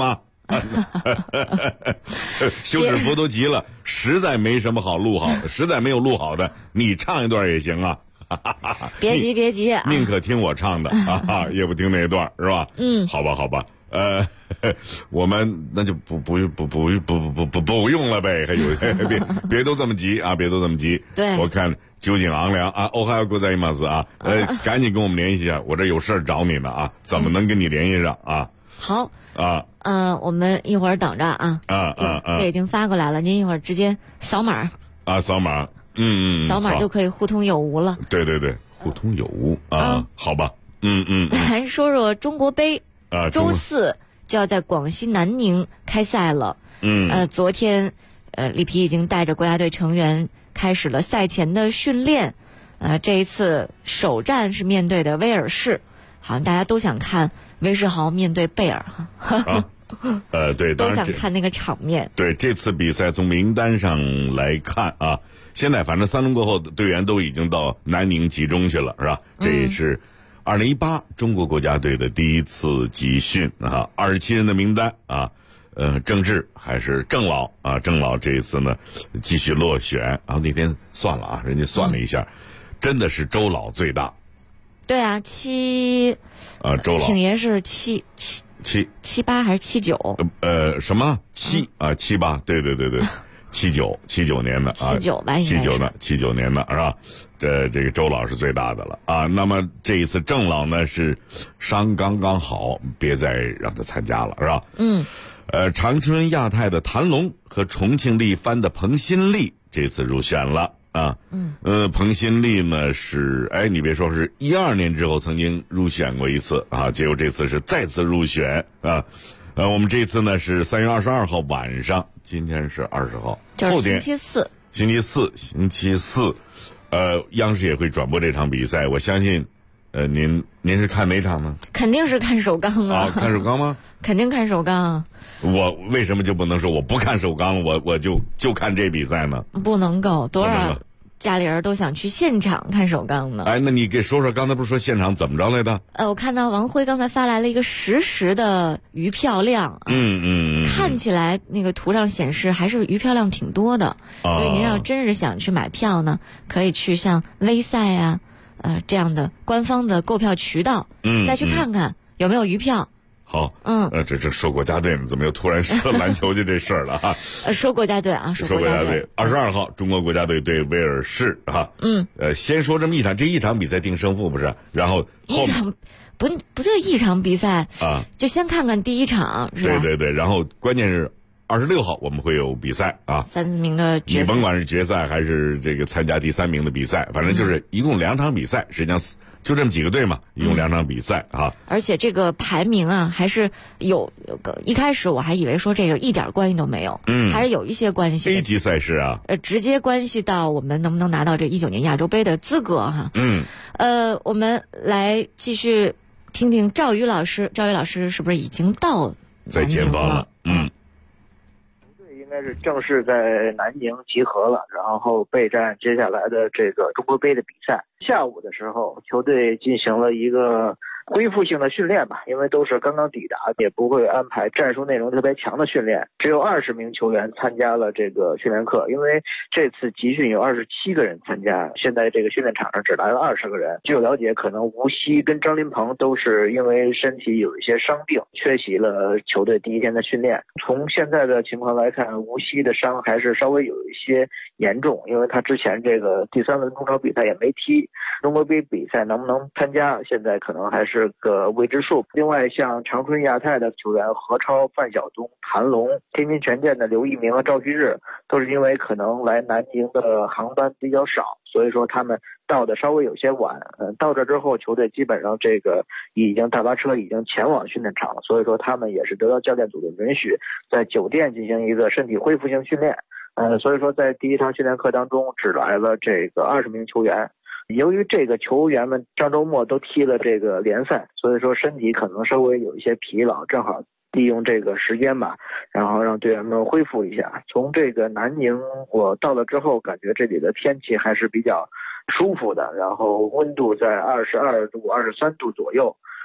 休止符都急了，实在没什么好录好，实在没有录好的，你唱一段也行啊。 别急别急， 宁可听我唱的也不听那段，是吧？好吧好吧，我们那就不用了呗，还有别都这么急啊，别都这么急。 对， 我看酒井昂良啊，哦还有ございます啊，赶紧跟我们联系一下，我这有事找你呢啊，怎么能跟你联系上啊？ 好啊， 我们一会儿等着啊，这已经发过来了，您一会儿直接扫码啊，扫码。 扫码就可以互通有无了。 对对对，互通有无啊，好吧， 来说说中国杯啊， 周四就要在广西南宁开赛了。昨天里皮已经带着国家队成员开始了赛前的训练。这一次首战是面对的威尔士，好像大家都想看威世豪面对贝尔哈。 对， 都想看那个场面。 对，这次比赛从名单上来看啊，现在反正3轮过后队员都已经到南宁集中去了，是吧？这也是2018中国国家队的第一次集训啊，27人的名单啊，郑智还是郑老啊，郑老这一次呢继续落选，然后那天算了啊，人家算了一下，真的是周老最大。 对啊， 周老挺爷是78还是79？ 什么7啊78？对对对对。79年的啊 ，79吧 ，79年的是吧？这个周老是最大的了啊。那么这一次郑老呢是伤刚刚好，别再让他参加了，是吧？长春亚泰的谭龙和重庆力帆的彭新力这次入选了啊。彭新力呢是你别说是12年之后曾经入选过一次啊，结果这次是再次入选啊。我们这次呢是3月22号晚上，今天是20号， 就是星期四，央视也会转播这场比赛。我相信，您是看哪场呢？ 肯定是看首钢啊！ 看首钢吗？ 肯定看首钢。 我为什么就不能说我不看首钢了？我就看这比赛呢？ 不能够，多少家里人都想去现场看首钢呢。 那你给说说，刚才不是说现场怎么着来的？ 我看到王辉刚才发来了一个实时的余票量，看起来那个图上显示还是余票量挺多的，所以您要真是想去买票呢，可以去像微赛啊，这样的官方的购票渠道，再去看看有没有余票。 好，这说国家队呢，怎么又突然说篮球就这事儿了哈？ 说国家队啊，说国家队。 22号，中国国家队对威尔士啊。先说这么这一场比赛定胜负不是？然后一场不就一场比赛啊？ 就先看看第一场是吧？ 对，然后关键是26号我们会有比赛啊 ，3名的决赛。 你甭管是决赛还是这个参加第3名的比赛，反正就是一共2场比赛，实际上就这么几个队嘛，一共2场比赛啊。 而且这个排名啊，还是有个一开始我还以为说这个一点关系都没有，还是有一些关系。 A 级赛事啊， 直接关系到我们能不能拿到这19年亚洲杯的资格哈。我们来继续听听赵宇老师是不是已经到在前方了？ 应该是正式在南宁集合了，然后备战接下来的这个中国杯的比赛。下午的时候，球队进行了一个恢复性的训练吧，因为都是刚刚抵达，也不会安排战术内容特别强的训练，只有20名球员参加了这个训练课。因为这次集训有27个人参加，现在这个训练场上只来了20个人。据我了解，可能吴曦跟张琳芃都是因为身体有一些伤病，缺席了球队第一天的训练。从现在的情况来看，吴曦的伤还是稍微有一些严重，因为他之前这个第3轮中超比赛也没踢，中国杯比赛能不能参加，现在可能还是个未知数。另外，像长春亚泰的球员何超、范晓东、谭龙，天津权健的刘一鸣和赵旭日，都是因为可能来南宁的航班比较少，所以说他们到的稍微有些晚。到这之后，球队基本上这个已经大巴车已经前往训练场了，所以说他们也是得到教练组的允许，在酒店进行一个身体恢复性训练。所以说在第一堂训练课当中只来了这个20名球员。由于这个球员们上周末都踢了这个联赛，所以说身体可能稍微有一些疲劳，正好利用这个时间吧，然后让队员们恢复一下。从这个南宁我到了之后，感觉这里的天气还是比较舒服的，然后温度在22度、23度左右。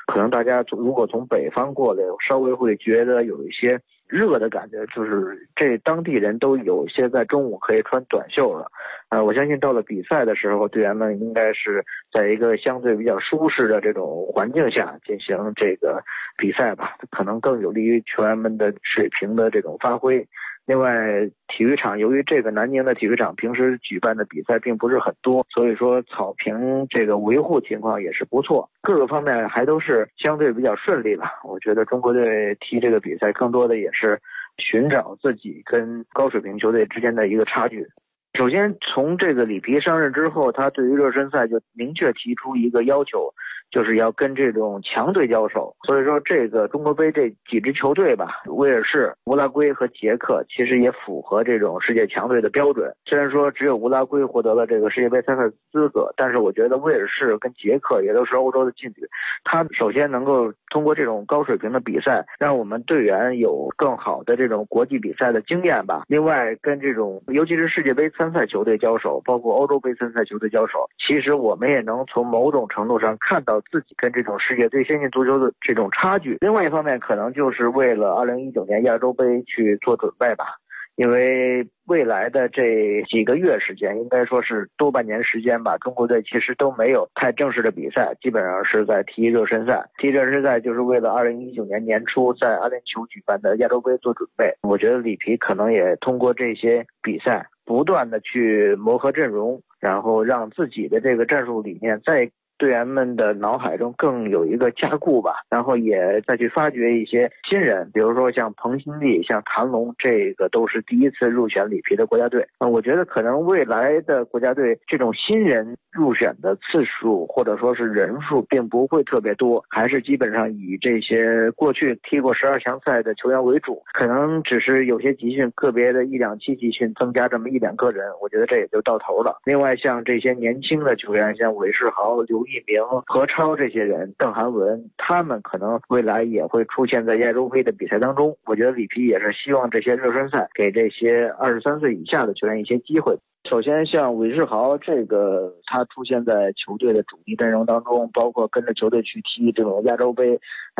可能大家如果从北方过来，稍微会觉得有一些热的感觉，就是这当地人都有些在中午可以穿短袖了。我相信到了比赛的时候，队员们应该是在一个相对比较舒适的这种环境下进行这个比赛吧，可能更有利于球员们的水平的这种发挥。另外，体育场由于这个南宁的体育场平时举办的比赛并不是很多，所以说草坪这个维护情况也是不错，各个方面还都是相对比较顺利吧。我觉得中国队踢这个比赛更多的也是寻找自己跟高水平球队之间的一个差距。首先从这个里皮上任之后，他对于热身赛就明确提出一个要求，就是要跟这种强队交手。所以说这个中国杯这几支球队吧，威尔士、乌拉圭和捷克其实也符合这种世界强队的标准。虽然说只有乌拉圭获得了这个世界杯参赛资格，但是我觉得威尔士跟捷克也都是欧洲的劲旅，他首先能够通过这种高水平的比赛，让我们队员有更好的这种国际比赛的经验吧。另外跟这种尤其是世界杯参赛球队交手，包括欧洲杯参赛球队交手，其实我们也能从某种程度上看到自己跟这种世界最先进足球的这种差距。另外一方面可能就是为了2019年亚洲杯去做准备吧，因为未来的这几个月时间，应该说是多半年时间吧，中国队其实都没有太正式的比赛，基本上是在踢热身赛。踢热身赛就是为了2019年年初在阿联酋举办的亚洲杯做准备。我觉得里皮可能也通过这些比赛不断的去磨合阵容，然后让自己的这个战术理念在队员们的脑海中更有一个加固吧，然后也再去发掘一些新人，比如说像彭新立、像谭龙，这个都是第一次入选里皮的国家队。我觉得可能未来的国家队这种新人入选的次数或者说是人数并不会特别多，还是基本上以这些过去踢过12强赛的球员为主，可能只是有些集训个别的1、2期集训增加这么1、2个人，我觉得这也就到头了。另外像这些年轻的球员，像韦世豪、刘一鸣、何超这些人，邓涵文，他们可能未来也会出现在亚洲杯的比赛当中。我觉得里皮也是希望这些热身赛给这些23岁以下的球员一些机会。首先像韦世豪这个，他出现在球队的主力阵容当中，包括跟着球队去踢这种亚洲杯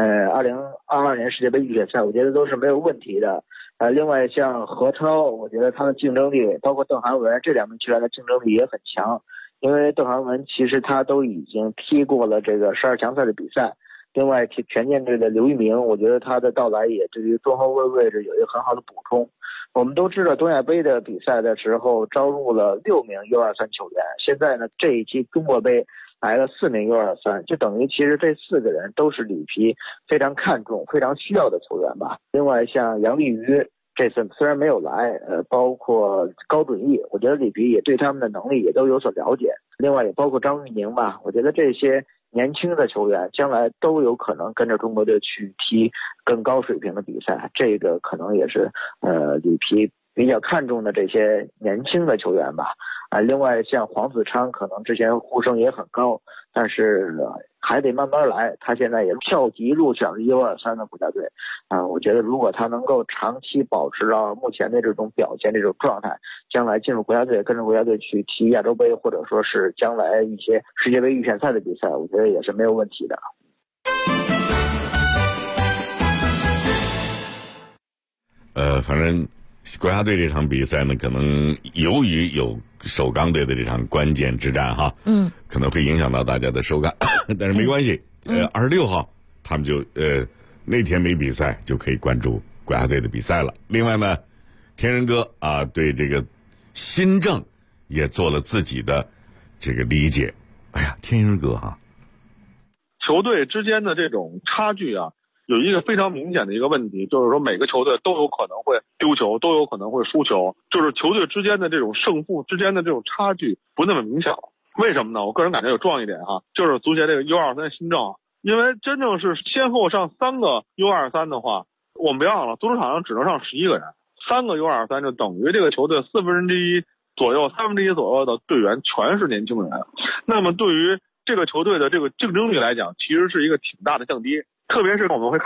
2022年世界杯预选赛，我觉得都是没有问题的。另外像何超，我觉得他的竞争力，包括邓涵文，这两名球员的竞争力也很强。因为邓涵文其实他都已经踢过了这个12强赛的比赛。另外全建队的刘一鸣，我觉得他的到来也对于中后卫位置有一个很好的补充。我们都知道东亚杯的比赛的时候招入了6名 U23 球员，现在呢这一期中国杯来了4名 U23， 就等于其实这4个人都是里皮非常看重、非常需要的球员吧。另外像杨立瑜这次虽然没有来，包括高准翼，我觉得里皮也对他们的能力也都有所了解。另外也包括张玉宁吧，我觉得这些年轻的球员将来都有可能跟着中国队去踢更高水平的比赛，这个可能也是里皮比较看重的这些年轻的球员吧。另外像黄子昌可能之前呼声也很高，但是还得慢慢来，他现在也跳级入选了 U23 的国家队。我觉得如果他能够长期保持到目前的这种表现、这种状态，将来进入国家队，跟着国家队去踢亚洲杯，或者说是将来一些世界杯预选赛的比赛，我觉得也是没有问题的。 反正国家队这场比赛呢，可能由于有首钢队的这场关键之战哈，可能会影响到大家的收看，但是没关系，26号他们就那天没比赛就可以关注国家队的比赛了。另外呢，天人哥啊对这个新政也做了自己的这个理解。哎呀，天人哥哈， 球队之间的这种差距啊，有一个非常明显的一个问题，就是说每个球队都有可能会丢球，都有可能会输球，就是球队之间的这种胜负之间的这种差距不那么明显。为什么呢？我个人感觉有重要一点哈，就是足协这个 U23 新政，因为真正是先后上3个 U23 的话，我们别忘了足球场上只能上11个人，3个 U23 就等于这个球队1/4左右、1/3左右的队员全是年轻人，那么对于这个球队的这个竞争力来讲，其实是一个挺大的降低。特别是我们会看到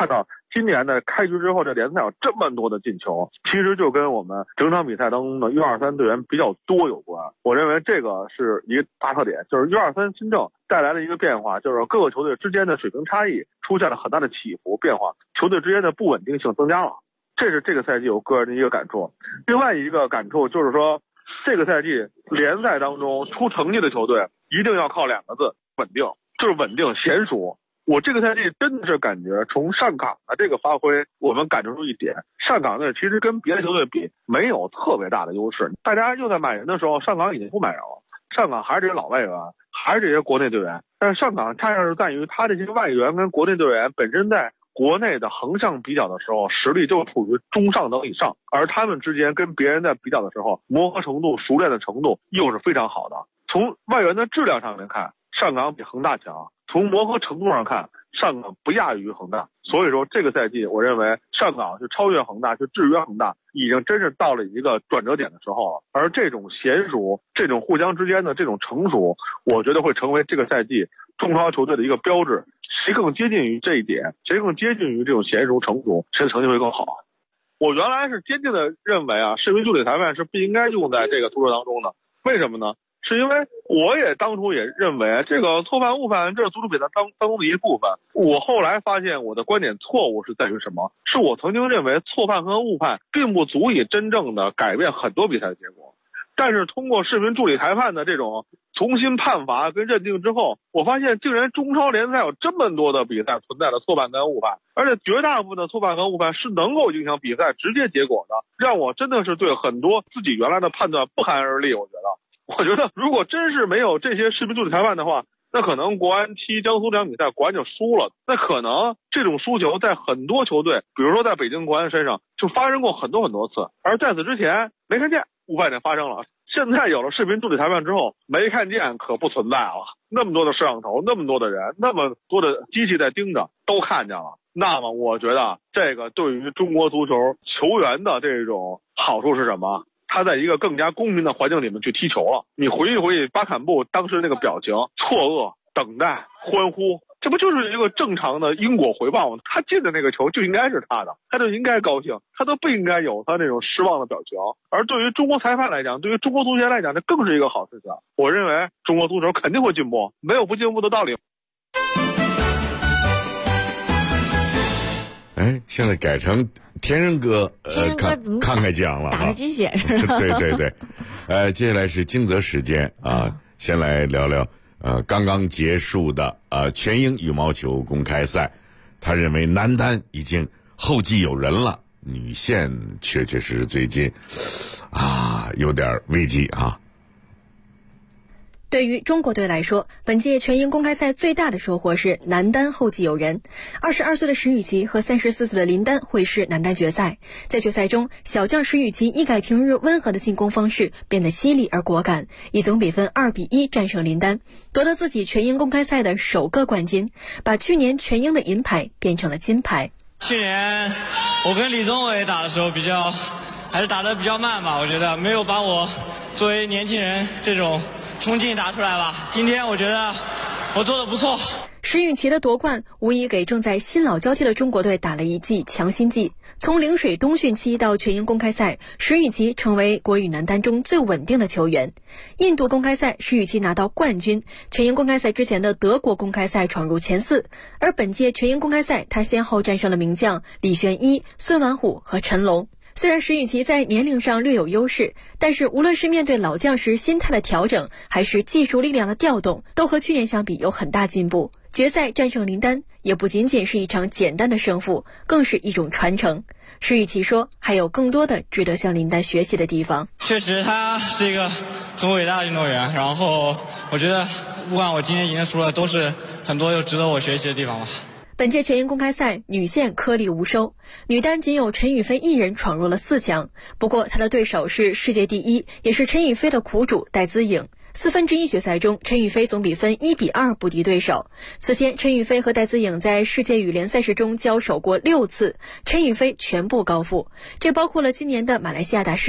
今年呢开局之后这联赛有这么多的进球，其实就跟我们整场比赛当中的U23队员比较多有关。我认为这个是一个大特点，就是 U23 新政带来了一个变化，就是各个球队之间的水平差异出现了很大的起伏变化，球队之间的不稳定性增加了，这是这个赛季我个人的一个感触。另外一个感触就是说，这个赛季联赛当中出成绩的球队一定要靠2个字，稳定，就是稳定娴熟。我这个赛季真的是感觉从上港的这个发挥，我们感受出一点，上港队其实跟别的球队比没有特别大的优势。大家又在买人的时候，上港已经不买人了，上港还是这些老外援，还是这些国内队员。但是上港差异是在于他这些外援跟国内队员本身在国内的横向比较的时候，实力就处于中上等以上，而他们之间跟别人在比较的时候，磨合程度、熟练的程度又是非常好的。从外援的质量上面看，上港比恒大强。从磨合程度上看，上港不亚于恒大，所以说这个赛季我认为上港去超越恒大，去制约恒大，已经真是到了一个转折点的时候了。而这种娴熟，这种互相之间的这种成熟，我觉得会成为这个赛季中超球队的一个标志。谁更接近于这一点，谁更接近于这种娴熟成熟，谁的成绩会更好。我原来是坚定的认为啊，视频助理裁判是不应该用在这个足球当中的。为什么呢？是因为我也当初也认为这个错判误判这是足球比赛当中的一部分。我后来发现我的观点错误是在于什么？是我曾经认为错判和误判并不足以真正的改变很多比赛的结果，但是通过视频助理裁判的这种重新判罚跟认定之后，我发现竟然中超联赛有这么多的比赛存在了错判跟误判，而且绝大部分的错判和误判是能够影响比赛直接结果的，让我真的是对很多自己原来的判断不寒而栗。我觉得如果真是没有这些视频助理裁判的话，那可能国安踢江苏这场比赛国安就输了，那可能这种输球在很多球队，比如说在北京国安身上就发生过很多次，而在此之前没看见误判点发生了。现在有了视频助理裁判之后，没看见可不存在了，那么多的摄像头，那么多的人，那么多的机器在盯着，都看见了。那么我觉得这个对于中国足球球员的这种好处是什么？他在一个更加公平的环境里面去踢球了。你回忆巴坎布当时那个表情，错愕、等待、欢呼，这不就是一个正常的因果回报吗？他进的那个球就应该是他的，他就应该高兴，他都不应该有他那种失望的表情。而对于中国裁判来讲，对于中国足协来讲，这更是一个好事情。我认为中国足球肯定会进步，没有不进步的道理。 哎，现在改成天人哥慷慨讲了， 打个鸡血似的。 对，接下来是金泽时间啊，先来聊聊刚刚结束的全英羽毛球公开赛，他认为男单已经后继有人了，女线确实最近有点危机啊。 对于中国队来说，本届全英公开赛最大的收获是男单后继有人。22岁的石宇奇和34岁的林丹会师男单决赛。在决赛中，小将石宇奇一改平日温和的进攻方式，变得犀利而果敢，以总比分2-1战胜林丹，夺得自己全英公开赛的首个冠军，把去年全英的银牌变成了金牌。 去年我跟李宗伟打的时候还是打得比较慢吧，我觉得没有把我作为年轻人这种冲劲打出来吧。今天我觉得我做得不错。 石宇奇的夺冠无疑给正在新老交替的中国队打了一剂强心剂。从陵水冬训期到全英公开赛，石宇奇成为国羽男单中最稳定的球员。印度公开赛，石宇奇拿到冠军，全英公开赛之前的德国公开赛闯入前4，而本届全英公开赛，他先后战胜了名将李玄一、孙完虎和陈龙。虽然石宇奇在年龄上略有优势，但是无论是面对老将时心态的调整，还是技术力量的调动，都和去年相比有很大进步。决赛战胜林丹也不仅仅是一场简单的胜负，更是一种传承。石宇奇说，还有更多的值得向林丹学习的地方。 确实他是一个很伟大的运动员，然后我觉得不管我今天赢了输了，都是很多有值得我学习的地方吧。 本届全英公开赛女线颗粒无收，女单仅有陈雨菲一人闯入了4强，不过她的对手是世界第一，也是陈雨菲的苦主戴资颖。1/4决赛中，陈雨菲总比分1-2不敌对手。此前，陈雨菲和戴资颖在世界羽联赛事中交手过6次，陈雨菲全部高负，这包括了今年的马来西亚大师赛。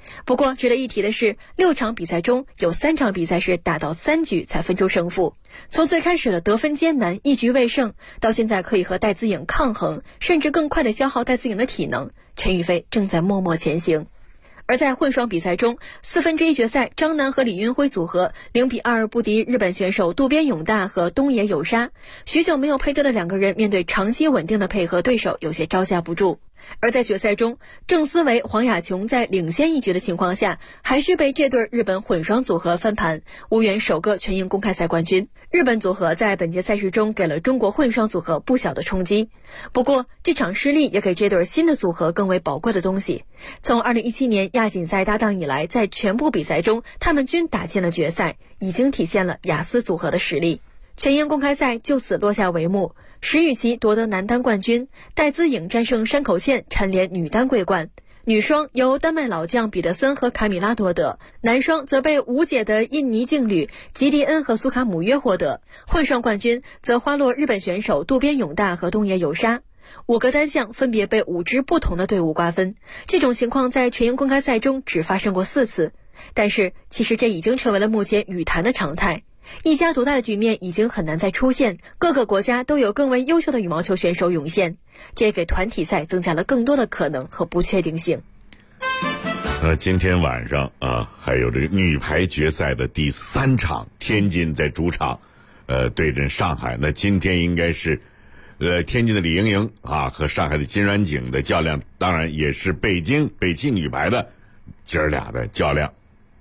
不过值得一提的是，6场比赛中有3场比赛是打到3局才分出胜负。从最开始的得分艰难、一局未胜，到现在可以和戴资颖抗衡，甚至更快地消耗戴资颖的体能，陈雨菲正在默默前行。而在混双比赛中，1/4决赛，张楠和李云辉组合0-2不敌日本选手渡边勇大和东野有沙。许久没有配对的两个人面对长期稳定的配合对手，有些招架不住。而在决赛中，郑思维、黄雅琼在领先1局的情况下，还是被这对日本混双组合翻盘，无缘首个全英公开赛冠军。日本组合在本届赛事中给了中国混双组合不小的冲击。不过，这场失利也给这对新的组合更为宝贵的东西。从2017年亚锦赛搭档以来，在全部比赛中，他们均打进了决赛，已经体现了雅思组合的实力。全英公开赛就此落下帷幕，石宇奇夺得男单冠军，戴资颖战胜山口茜，蝉联女单桂冠。女双由丹麦老将彼得森和卡米拉夺得，男双则被无解的印尼劲旅吉迪恩和苏卡姆约获得。混双冠军则花落日本选手渡边勇大和东野有沙。5个单项分别被5支不同的队伍瓜分，这种情况在全英公开赛中只发生过4次，但是其实这已经成为了目前羽坛的常态。一家独大的局面已经很难再出现，各个国家都有更为优秀的羽毛球选手涌现，这也给团体赛增加了更多的可能和不确定性。 今天晚上还有这个女排决赛的第3场，天津在主场对阵上海。那今天应该是天津的李盈莹和上海的金软景的较量，当然也是北汽女排的姐儿俩的较量。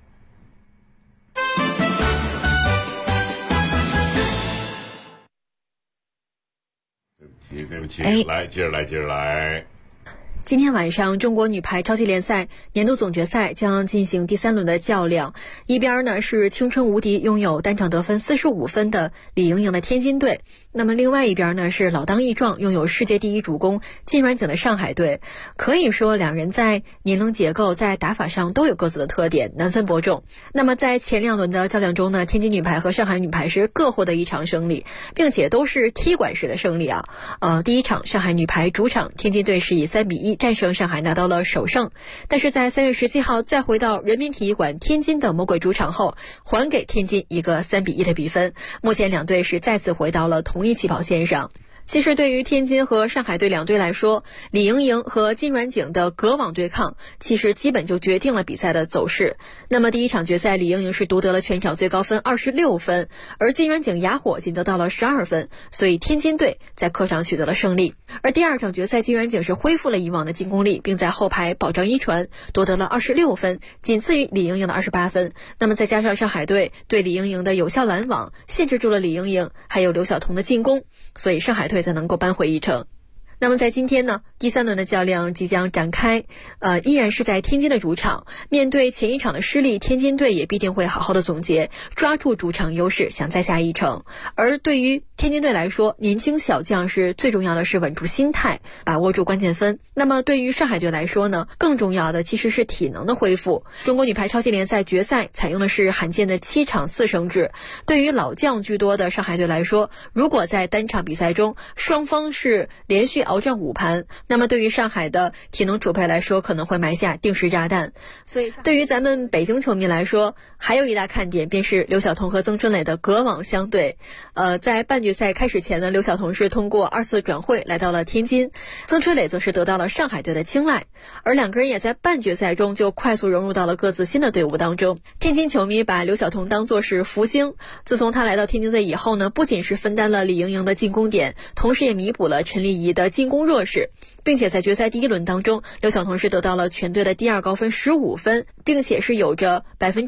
对不起，来，接着来。 今天晚上，中国女排超级联赛年度总决赛将进行第3轮的较量。一边呢是青春无敌、拥有单场得分45分的李盈莹的天津队，那么另外一边呢是老当益壮、拥有世界第一主攻金软景的上海队。可以说，两人在年龄结构、在打法上都有各自的特点，难分伯仲。那么在前2轮的较量中呢，天津女排和上海女排是各获得1场胜利，并且都是踢馆式的胜利啊。第一场上海女排主场，天津队是以3-1战胜上海，拿到了首胜。但是在3月17号再回到人民体育馆天津的魔鬼主场后，还给天津一个3-1的比分。目前两队是再次回到了同一起跑线上。其实对于天津和上海队两队来说，李盈莹和金软景的隔网对抗其实基本就决定了比赛的走势。那么第一场决赛，李盈莹是夺得了全场最高分26分，而金软景哑火仅得到了12分，所以天津队在客场取得了胜利。而第二场决赛，金软景是恢复了以往的进攻力，并在后排保障一传，夺得了26分，仅次于李盈莹的28分。那么再加上上海队对李盈莹的有效拦网，限制住了李盈莹还有刘晓彤的进攻，所以上海队才能够扳回一城。那么在今天呢，第3轮的较量即将展开，依然是在天津的主场。面对前一场的失利，天津队也必定会好好的总结，抓住主场优势，想再下一城。而对于天津队来说，年轻小将是最重要的是稳住心态，把握住关键分。那么对于上海队来说呢，更重要的其实是体能的恢复。中国女排超级联赛决赛采用的是罕见的7场4胜制，对于老将居多的上海队来说，如果在单场比赛中双方是连续鏖战5盘，那么对于上海的体能储备来说，可能会埋下定时炸弹。所以对于咱们北京球迷来说，还有一大看点便是刘晓彤和曾春蕾的隔网相对。在半决赛开始前呢，刘晓彤是通过2次转会来到了天津，曾春蕾则是得到了上海队的青睐，而两个人也在半决赛中就快速融入到了各自新的队伍当中。天津球迷把刘晓彤当作是福星，自从他来到天津队以后呢，不仅是分担了李盈莹的进攻点，同时也弥补了陈丽仪的进攻弱势，并且在决赛第1轮当中，刘晓彤是得到了全队的第2高分15分，并且是有着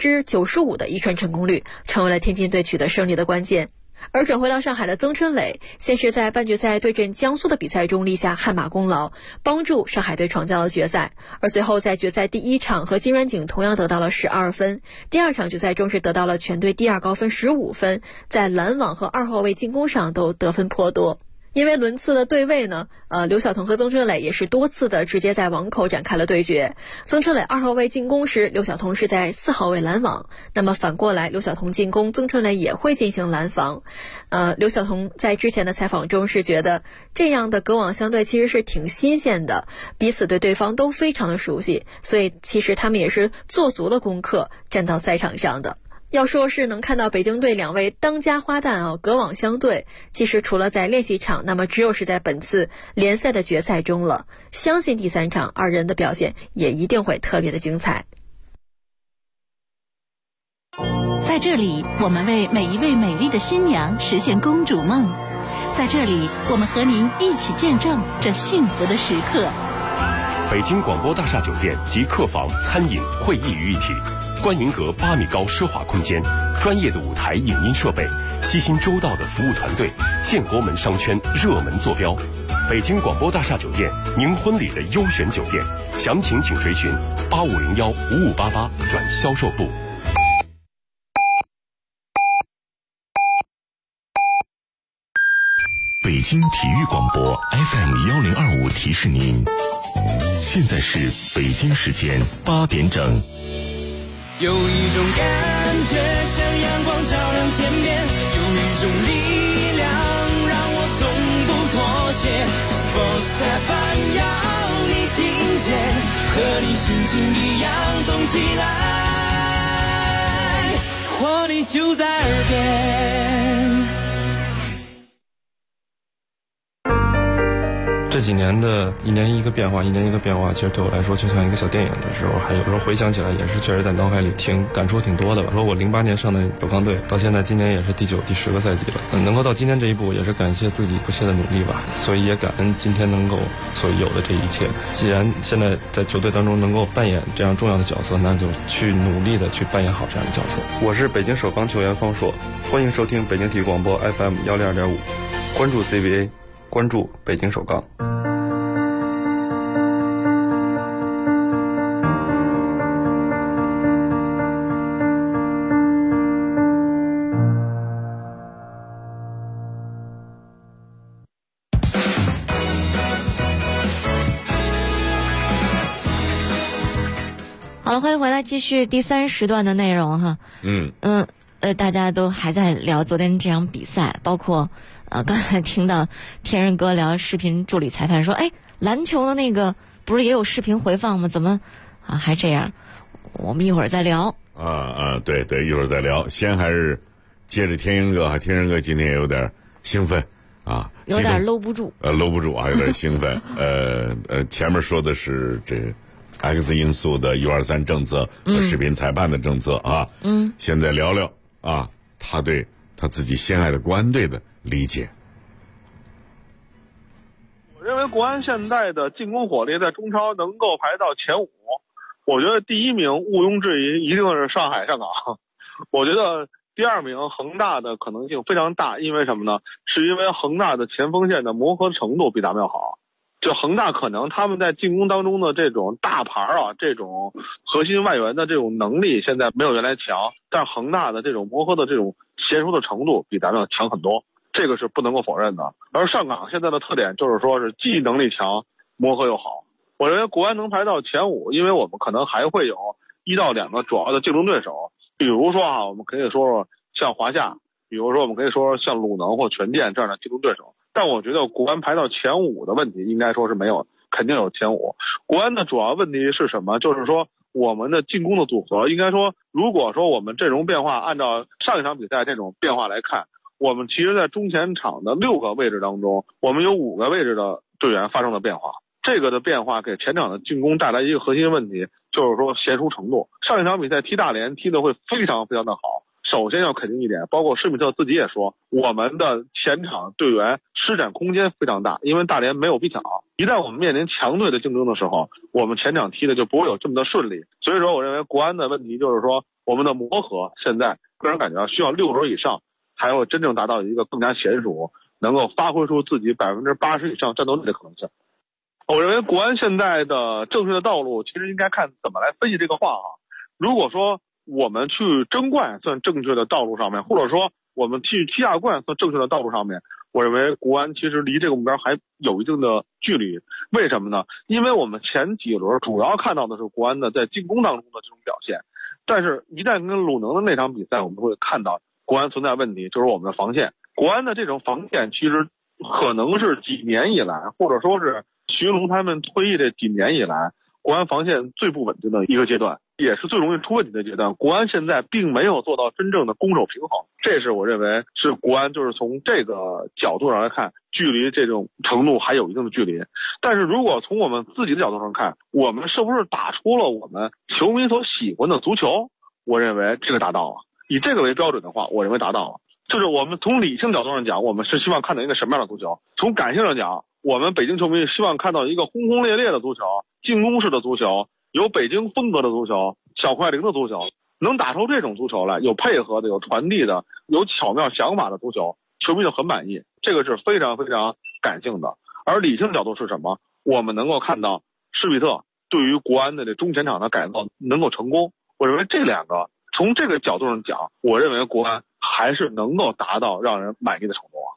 95%的一传成功率，成为了天津队取得胜利的关键。而转回到上海的曾春蕾，先是在半决赛对阵江苏的比赛中立下汗马功劳，帮助上海队闯进了决赛。而随后在决赛第1场和金软景同样得到了12分，第2场决赛中是得到了全队第2高分15分，在拦网和2号位进攻上都得分颇多。 因为轮次的对位呢，刘晓彤和曾春蕾也是多次的直接在网口展开了对决。曾春蕾2号位进攻时，刘晓彤是在4号位拦网。那么反过来，刘晓彤进攻，曾春蕾也会进行拦防。刘晓彤在之前的采访中是觉得这样的隔网相对其实是挺新鲜的，彼此对对方都非常的熟悉，所以其实他们也是做足了功课站到赛场上的。要说是能看到北京队2位当家花旦隔网相对，其实除了在练习场，那么只有是在本次联赛的决赛中了。相信第3场2人的表现也一定会特别的精彩。 在这里，我们为每一位美丽的新娘实现公主梦。在这里，我们和您一起见证这幸福的时刻。 北京广播大厦酒店集客房、餐饮、会议于一体，观迎阁8米高奢华空间，专业的舞台影音设备，悉心周到的服务团队，建国门商圈热门坐标。北京广播大厦酒店，您婚礼的优选酒店，详情请垂询8501-5588转销售部。 北京体育广播 FM1025提示您，现在是北京时间8点整。 有一种感觉像阳光照亮天边，有一种力量让我从不妥协。Sports FM 要你听见，和你心情一样动起来，活力就在耳边。 这几年的一年一个变化，其实对我来说就像一个小电影的时候，还有时候回想起来也是确实在脑海里感触挺多的吧。说我08年上的首钢队，到现在今年也是第9、第10个赛季了，能够到今天这一步，也是感谢自己不懈的努力吧。所以也感恩今天能够所有的这一切。既然现在在球队当中能够扮演这样重要的角色，那就去努力的去扮演好这样的角色。 我是北京首钢球员方硕，欢迎收听北京体育广播 FM102.5，关注 CBA， 关注北京首钢。 好了，欢迎回来，继续第3时段的内容哈。大家都还在聊昨天这场比赛，包括刚才听到天任哥聊视频助理裁判说，篮球的那个不是也有视频回放吗？怎么还这样？我们一会儿再聊。 对，一会儿再聊。先还是接着天任哥，天任哥今天也有点兴奋啊， 有点搂不住， 搂不住啊，有点兴奋。前面说的是这个 X 因素的123政策和视频裁判的政策啊。现在聊聊啊，他对他自己心爱的国安队的理解。 我认为国安现在的进攻火力在中超能够排到前5，我觉得第1名毋庸置疑一定是上海上港。我觉得第2名恒大的可能性非常大，因为什么呢？是因为恒大的前锋线的磨合程度比咱们要好。就恒大可能他们在进攻当中的这种大牌这种核心外援的这种能力现在没有原来强，但是恒大的这种磨合的这种娴熟的程度比咱们要强很多，这个是不能够否认的。而上港现在的特点就是说是既能力强，磨合又好。我认为国安能排到前5，因为我们可能还会有1到2个主要的竞争对手，比如说我们可以说说像华夏，比如说我们可以说像鲁能或权健这样的竞争对手。但我觉得国安排到前5的问题应该说是没有，肯定有前5。国安的主要问题是什么？就是说我们的进攻的组合，应该说如果说我们阵容变化按照上一场比赛这种变化来看，我们其实在中前场的6个位置当中，我们有5个位置的队员发生了变化。这个的变化给前场的进攻带来一个核心问题，就是说娴熟程度。上一场比赛踢大连踢得会非常非常的好。首先要肯定一点，包括施米特自己也说，我们的前场队员施展空间非常大，因为大连没有逼抢。一旦我们面临强队的竞争的时候，我们前场踢的就不会有这么的顺利。所以说我认为国安的问题就是说，我们的磨合现在个人感觉需要6轮以上才会真正达到一个更加娴熟，能够发挥出自己80%以上战斗力的可能性。我认为国安现在的正确的道路其实应该看怎么来分析这个话如果说我们去争冠算正确的道路上面，或者说我们去踢亚冠算正确的道路上面， 我认为国安其实离这个目标还有一定的距离。为什么呢？因为我们前几轮主要看到的是国安的在进攻当中的这种表现，但是一旦跟鲁能的那场比赛，我们会看到国安存在问题，就是我们的防线。国安的这种防线其实可能是几年以来，或者说是徐龙他们退役这几年以来，国安防线最不稳定的一个阶段，也是最容易出问题的阶段。国安现在并没有做到真正的攻守平衡，这是我认为是国安就是从这个角度上来看，距离这种程度还有一定的距离。但是如果从我们自己的角度上看，我们是不是打出了我们球迷所喜欢的足球？我认为这个达到了。以这个为标准的话，我认为达到了。就是我们从理性角度上讲，我们是希望看到一个什么样的足球；从感性上讲，我们北京球迷希望看到一个轰轰烈烈的足球，进攻式的足球，有北京风格的足球，小快灵的足球，能打出这种足球来，有配合的，有传递的，有巧妙想法的足球，球迷就很满意。这个是非常非常感性的。而理性角度是什么？我们能够看到施比特对于国安的这中前场的改造能够成功。我认为这两个从这个角度上讲，我认为国安还是能够达到让人满意的程度啊。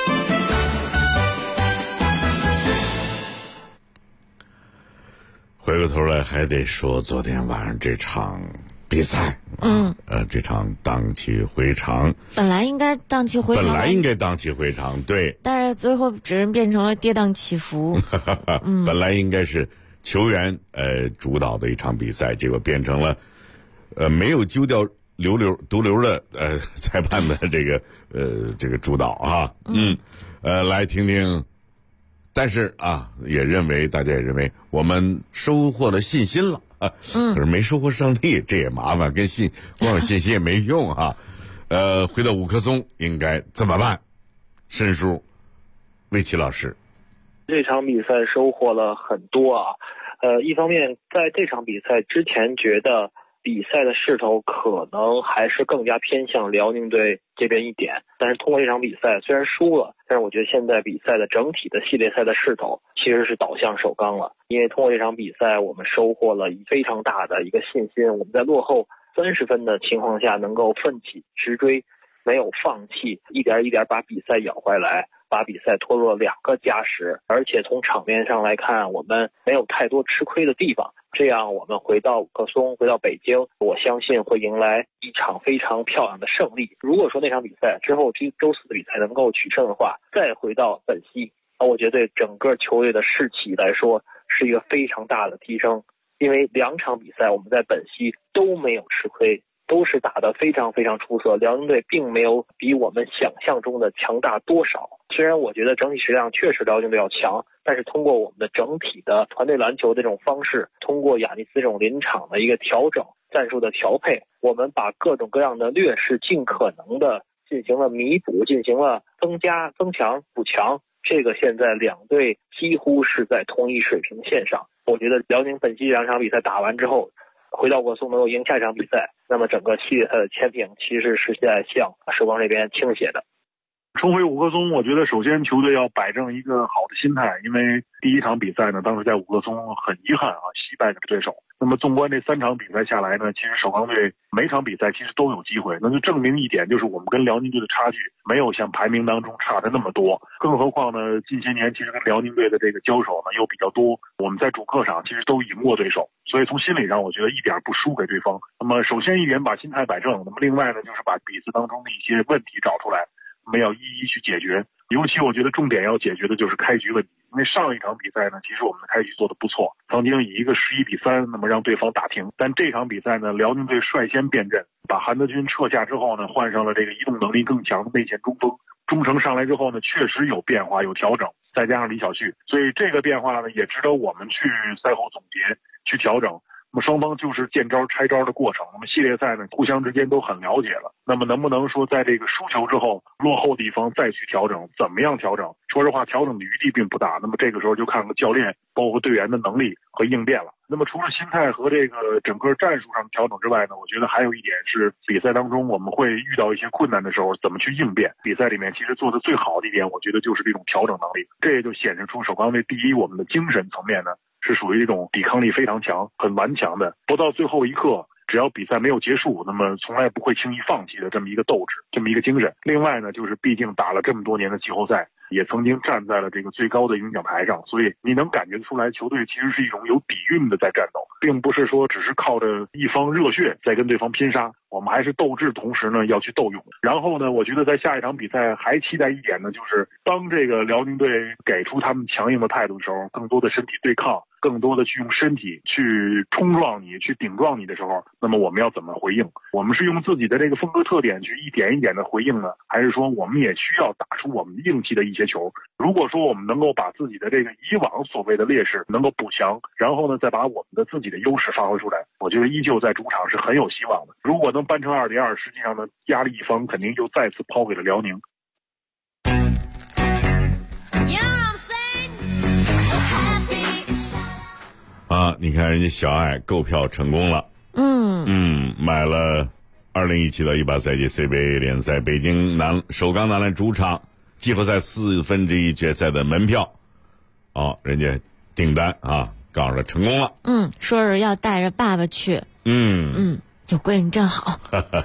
回过头来还得说昨天晚上这场比赛，这场荡气回肠， 本来应该荡气回肠， 对， 但是最后只变成了跌宕起伏。 本来应该是球员主导的一场比赛，结果变成了没有揪掉毒瘤的裁判的这个主导啊。来听听。但是大家也认为我们收获了信心了啊，可是没收获胜利，这也麻烦，光有信心也没用啊。回到五棵松应该怎么办？申叔，魏奇老师， 这场比赛收获了很多啊。一方面在这场比赛之前觉得比赛的势头可能还是更加偏向辽宁队这边一点，但是通过这场比赛虽然输了，但是我觉得现在比赛的整体的系列赛的势头其实是倒向首钢了。因为通过这场比赛我们收获了非常大的一个信心，我们在落后30分的情况下能够奋起直追，没有放弃，一点一点把比赛咬回来，把比赛拖入了2个加时，而且从场面上来看我们没有太多吃亏的地方。这样我们回到五棵松，回到北京，我相信会迎来一场非常漂亮的胜利。如果说那场比赛之后周4的比赛能够取胜的话，再回到本溪，我觉得对整个球队的士气来说是一个非常大的提升。因为2场比赛我们在本溪都没有吃亏，都是打得非常非常出色，辽宁队并没有比我们想象中的强大多少。虽然我觉得整体实力上确实辽宁队要强，但是通过我们的整体的团队篮球的这种方式，通过亚尼斯这种临场的一个调整，战术的调配，我们把各种各样的劣势尽可能的进行了弥补，进行了增加、增强、补强。这个现在2队几乎是在同一水平线上。我觉得辽宁本溪2场比赛打完之后，回到国松能够赢下一场比赛，那么整个系列赛的前景其实是在向首钢这边倾斜的。 重回五棵松，我觉得首先球队要摆正一个好的心态，因为第1场比赛呢，当时在五棵松很遗憾惜败给对手。那么纵观这3场比赛下来呢，其实首钢队每场比赛其实都有机会，那就证明一点，就是我们跟辽宁队的差距没有像排名当中差的那么多。更何况呢，近些年其实跟辽宁队的这个交手呢又比较多，我们在主客场其实都赢过对手，所以从心理上我觉得一点不输给对方。那么首先一点把心态摆正，那么另外呢就是把比赛当中的一些问题找出来，我们要一一去解决。尤其我觉得重点要解决的就是开局问题，因为上一场比赛呢，其实我们的开局做得不错，曾经以一个11-3，那么让对方打平。但这场比赛呢，辽宁队率先变阵，把韩德君撤下之后呢，换上了这个移动能力更强的内线中锋。中程上来之后呢，确实有变化，有调整，再加上李晓旭，所以这个变化呢，也值得我们去赛后总结，去调整。那么双方就是见招拆招的过程，那么系列赛呢互相之间都很了解了，那么能不能说在这个输球之后落后地方再去调整，怎么样调整？说实话调整的余地并不大，那么这个时候就看看教练包括队员的能力和应变了。那么除了心态和这个整个战术上的调整之外呢，我觉得还有一点是比赛当中我们会遇到一些困难的时候怎么去应变。比赛里面其实做的最好的一点，我觉得就是这种调整能力，这也就显示出首钢队第一，我们的精神层面呢是属于一种抵抗力非常强、很顽强的，不到最后一刻只要比赛没有结束，那么从来不会轻易放弃的这么一个斗志，这么一个精神。另外呢，就是毕竟打了这么多年的季后赛，也曾经站在了这个最高的领奖台上，所以你能感觉出来，球队其实是一种有底蕴的在战斗，并不是说只是靠着一方热血在跟对方拼杀，我们还是斗志同时呢要去斗勇。然后呢，我觉得在下一场比赛还期待一点呢，就是当这个辽宁队给出他们强硬的态度的时候，更多的身体对抗，更多的去用身体去冲撞你，去顶撞你的时候，那么我们要怎么回应？我们是用自己的这个风格特点去一点一点的回应呢，还是说我们也需要打出我们硬气的一些球？如果说我们能够把自己的这个以往所谓的劣势能够补强，然后呢再把我们的自己的优势发挥出来，我觉得依旧在主场是很有希望的。如果能扳成2-2，实际上呢压力一方肯定就再次抛给了辽宁。 你看人家小爱购票成功了，买了2017到18赛季 CBA 联赛北京首钢男篮主场季后赛1/4决赛的门票，人家订单告诉他成功了， 说是要带着爸爸去，有贵人真好。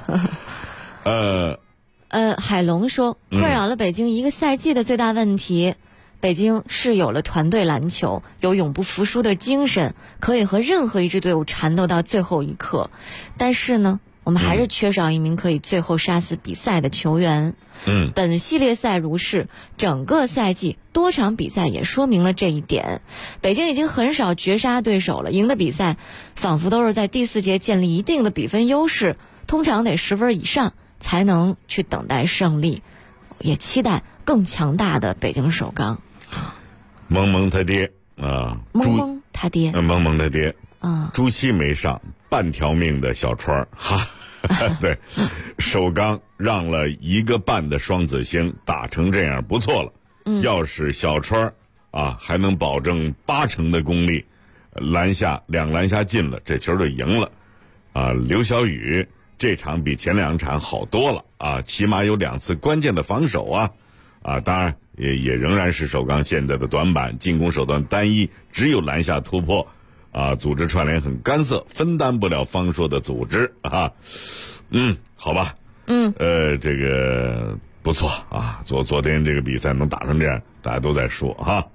海龙说，困扰了北京一个赛季的最大问题。北京是有了团队篮球，有永不服输的精神，可以和任何一支队伍缠斗到最后一刻。但是呢，我们还是缺少一名可以最后杀死比赛的球员。本系列赛如是，整个赛季多场比赛也说明了这一点。北京已经很少绝杀对手了，赢的比赛仿佛都是在第4节建立一定的比分优势，通常得10分以上才能去等待胜利。也期待更强大的北京首钢。 萌萌他爹萌萌他爹， 萌萌他爹朱熹没上，半条命的小川对，首钢让了1个半的双子星，打成这样不错了。要是小川还能保证80%的功力，2篮下进了，这球就赢了。刘晓宇这场比前2场好多了起码有2次关键的防守当然也仍然是首钢现在的短板，进攻手段单一，只有篮下突破组织串联很干涩，分担不了方硕的组织好吧，这个不错昨天这个比赛能打成这样，大家都在说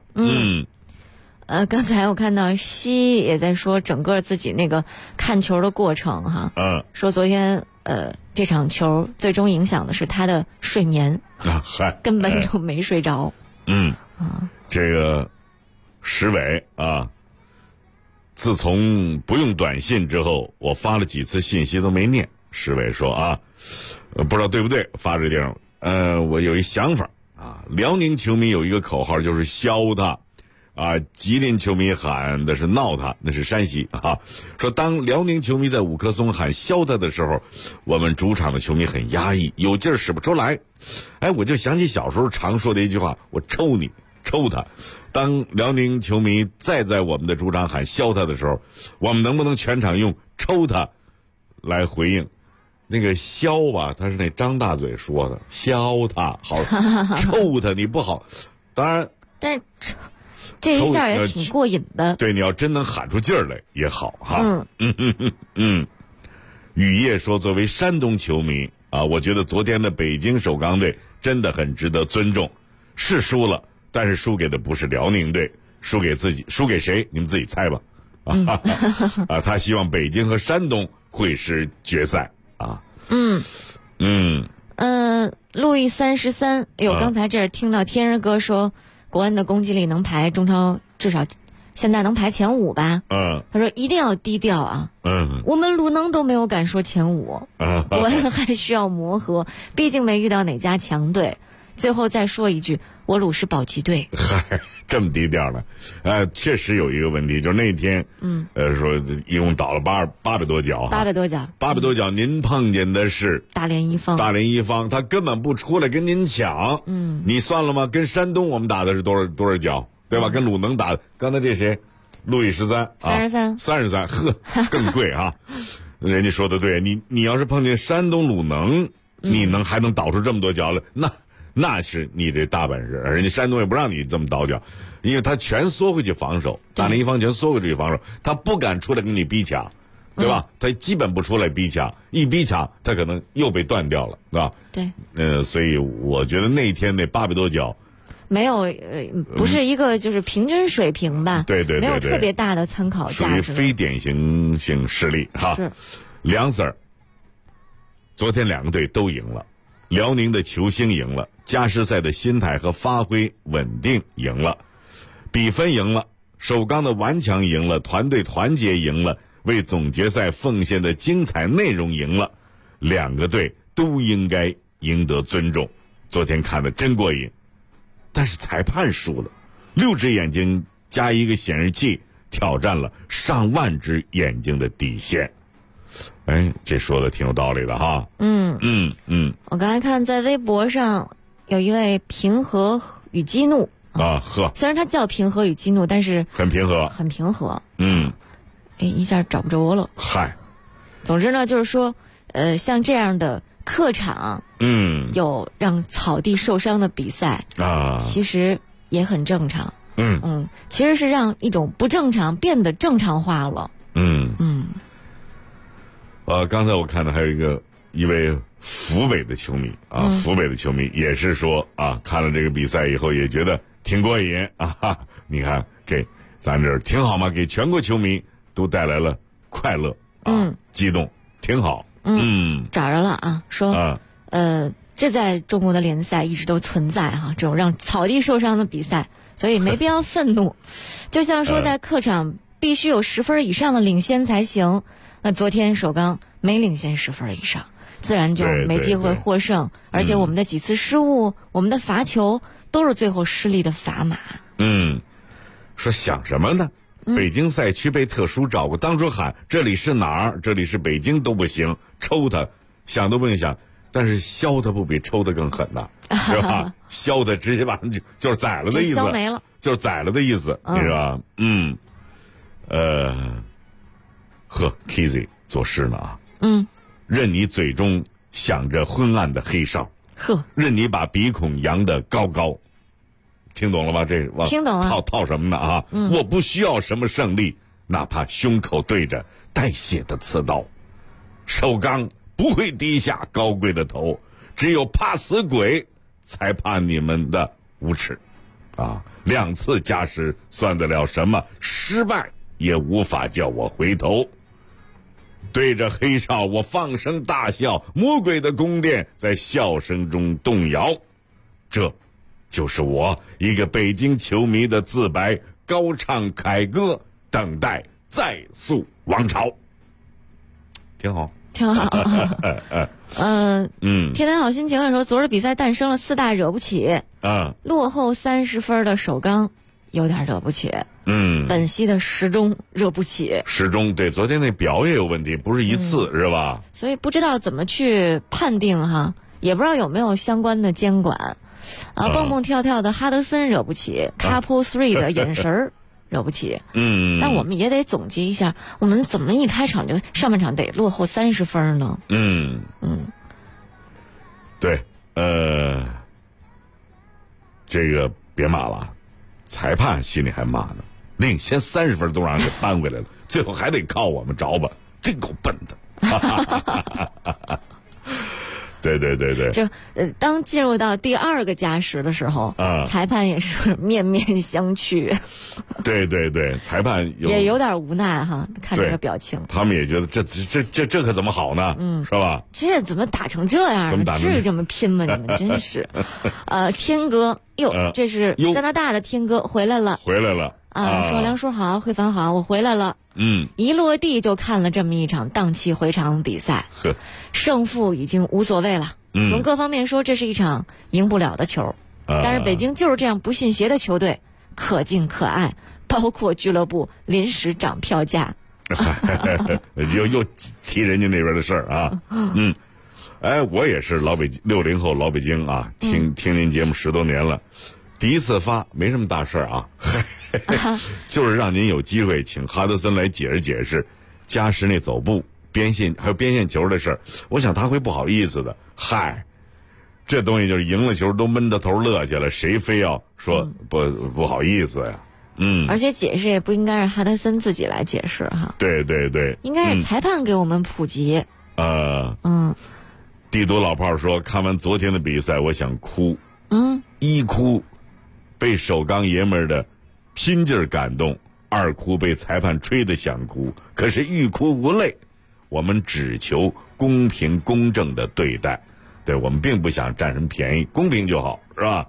刚才我看到西也在说整个自己那个看球的过程说昨天这场球最终影响的是他的睡眠根本就没睡着。 这个石伟自从不用短信之后，我发了几次信息都没念。石伟说不知道对不对，发这地方我有一想法辽宁球迷有一个口号就是削他吉林球迷喊的是闹他，那是山西说当辽宁球迷在五棵松喊削他的时候，我们主场的球迷很压抑，有劲儿使不出来。我就想起小时候常说的一句话，我抽你抽他。当辽宁球迷再在我们的主场喊削他的时候，我们能不能全场用抽他来回应？那个削吧，他是那张大嘴说的，削他好，抽他你不好。当然但这一下也挺过瘾的。 对，你要真能喊出劲儿来也好雨夜说，作为山东球迷我觉得昨天的北京首钢队真的很值得尊重，是输了，但是输给的不是辽宁队，输给自己，输给谁你们自己猜吧他希望北京和山东会师决赛路易33，刚才这儿听到天日哥说国安的攻击力能排中超，至少现在能排前5吧。他说一定要低调我们鲁能都没有敢说前5，国安还需要磨合，毕竟没遇到哪家强队。最后再说一句，我鲁是保级队。 这么低调呢？确实有一个问题，就是那天说一共倒了800多脚，800多脚，您碰见的是大连一方， 他根本不出来跟您抢。你算了吗？跟山东我们打的是多少脚，对吧？跟鲁能打，刚才这谁？路易13，33，更贵人家说的对，你要是碰见山东鲁能，你还能倒出这么多脚来，那是你这大本事，人家山东也不让你这么倒脚，因为他全缩回去防守，大连一方全缩回去防守，他不敢出来跟你逼抢， 对吧？他基本不出来逼抢，一逼抢他可能又被断掉了，对吧？ 对。 所以我觉得那天那800多脚， 没有不是一个就是平均水平吧？ 对， 没有特别大的参考价值， 属于非典型性失利哈。 是。 梁 Sir， 昨天2个队都赢了，辽宁的球星赢了，加时赛的心态和发挥稳定赢了，比分赢了，首钢的顽强赢了，团队团结赢了，为总决赛奉献的精彩内容赢了，2个队都应该赢得尊重。昨天看得真过瘾，但是裁判输了，6只眼睛加一个显示器，挑战了上万只眼睛的底线。哎，这说的挺有道理的哈。我刚才看在微博上有一位平和与激怒虽然他叫平和与激怒，但是很平和， 很平和。一下找不着了。 嗨， 总之呢，就是说，像这样的客场，有让草地受伤的比赛其实也很正常。其实是让一种不正常变得正常化了。 刚才我看到还有一位湖北的球迷湖北的球迷也是说看了这个比赛以后也觉得挺过瘾你看给咱这儿挺好嘛，给全国球迷都带来了快乐激动，挺好。 找着了说这在中国的联赛一直都存在这种让草地受伤的比赛，所以没必要愤怒。就像说在客场必须有10分以上的领先才行。那昨天首钢没领先10分以上，自然就没机会获胜。而且我们的几次失误，我们的罚球都是最后失利的砝码。 说想什么呢？北京赛区被特殊照顾，当初喊这里是哪儿，这里是北京都不行，抽他想都不用想。但是削他不比抽他更狠呐，是吧？削他直接把就是宰了的意思， 削没了， 就是宰了的意思，你知道吧？Kizzy 作诗呢任你嘴中想着昏暗的黑哨，任你把鼻孔扬得高高。听懂了吗？这听懂了。 套什么呢我不需要什么胜利，哪怕胸口对着带血的刺刀。首钢不会低下高贵的头，只有怕死鬼才怕你们的无耻2次加时算得了什么？失败也无法叫我回头。对着黑哨我放声大笑，魔鬼的宫殿在笑声中动摇。这就是我一个北京球迷的自白，高唱凯歌，等待再塑王朝。挺好挺好。天天好心情的时候，昨日比赛诞生了4大惹不起。落后30分的首钢有点惹不起。本溪的时钟惹不起。 时钟对，昨天那表也有问题，不是一次是吧？ 所以不知道怎么去判定也不知道有没有相关的监管。蹦蹦跳跳的哈德森惹不起，Couple 3的眼神惹不起。但我们也得总结一下，我们怎么一开场就上半场得落后30分呢？ 对，这个别骂了，裁判心里还骂呢，领先30分都让人给扳回来了，最后还得靠我们着吧，真够笨的。对， 就当进入到第2个加时的时候，裁判也是面面相觑。 对，裁判也有点无奈看这个表情。 他们也觉得这可怎么好呢？是吧？ 这怎么打成这样呢？至于这么拼吗？你们真是。天哥，这是加拿大的天哥回来了。说梁叔好，慧凡好，我回来了。一落地就看了这么一场荡气回肠的比赛，胜负已经无所谓了。从各方面说，这是一场赢不了的球。但是北京就是这样不信邪的球队，可敬可爱，包括俱乐部临时涨票价。 又提人家那边的事儿我也是60后老北京听您节目10多年了，第一次发没什么大事儿就是让您有机会请哈德森来解释加时那走步边线还有边线球的事儿，我想他会不好意思的。这东西就是赢了球都闷着头乐去了，谁非要说不好意思呀？ 而且解释也不应该是哈德森自己来解释哈。 对对对， 应该是裁判给我们普及。 帝都老炮说，看完昨天的比赛，我想哭。一哭被首钢爷们儿的拼劲儿感动，二哭被裁判吹得想哭，可是欲哭无泪。我们只求公平公正的对待，对，我们并不想占什么便宜，公平就好，是吧？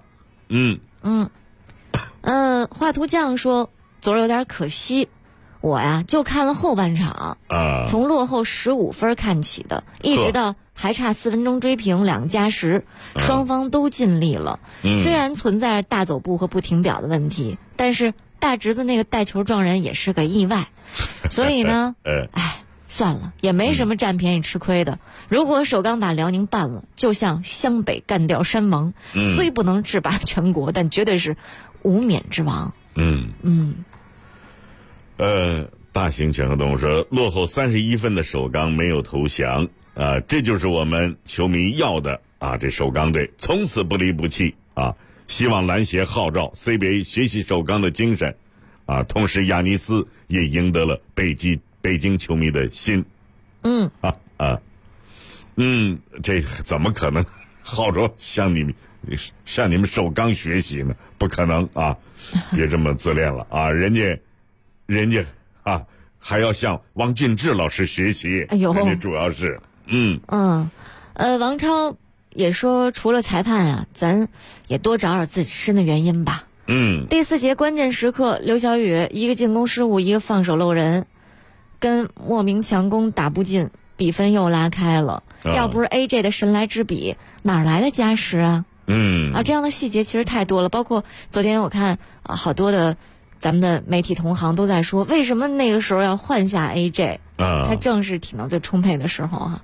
画图匠说昨儿有点可惜，我呀就看了后半场，从落后15分看起的，一直到还差4分钟追平2加10，双方都尽力了。虽然存在大走步和不停表的问题，但是大侄子那个带球撞人也是个意外，所以呢，算了，也没什么占便宜吃亏的。如果首钢把辽宁办了，就像湘北干掉山王，虽不能制霸全国，但绝对是无冕之王。 大型全河动物说，落后31分的首钢没有投降啊，这就是我们球迷要的啊！这首钢队从此不离不弃啊！希望篮协号召 CBA 学习首钢的精神啊！同时，亚尼斯也赢得了北京球迷的心。这怎么可能号召向你们首钢学习呢？不可能啊！别这么自恋了啊！人家啊，还要向王俊志老师学习。人家主要是， 王超也说，除了裁判啊，咱也多找找自身的原因吧。第4节关键时刻，刘晓宇一个进攻失误，一个放手漏人，跟莫名强攻打不进，比分又拉开了。要不是 AJ 的神来之笔，哪来的加时啊？这样的细节其实太多了。包括昨天我看好多的咱们的媒体同行都在说，为什么那个时候要换下 AJ？他正是体能最充沛的时候哈。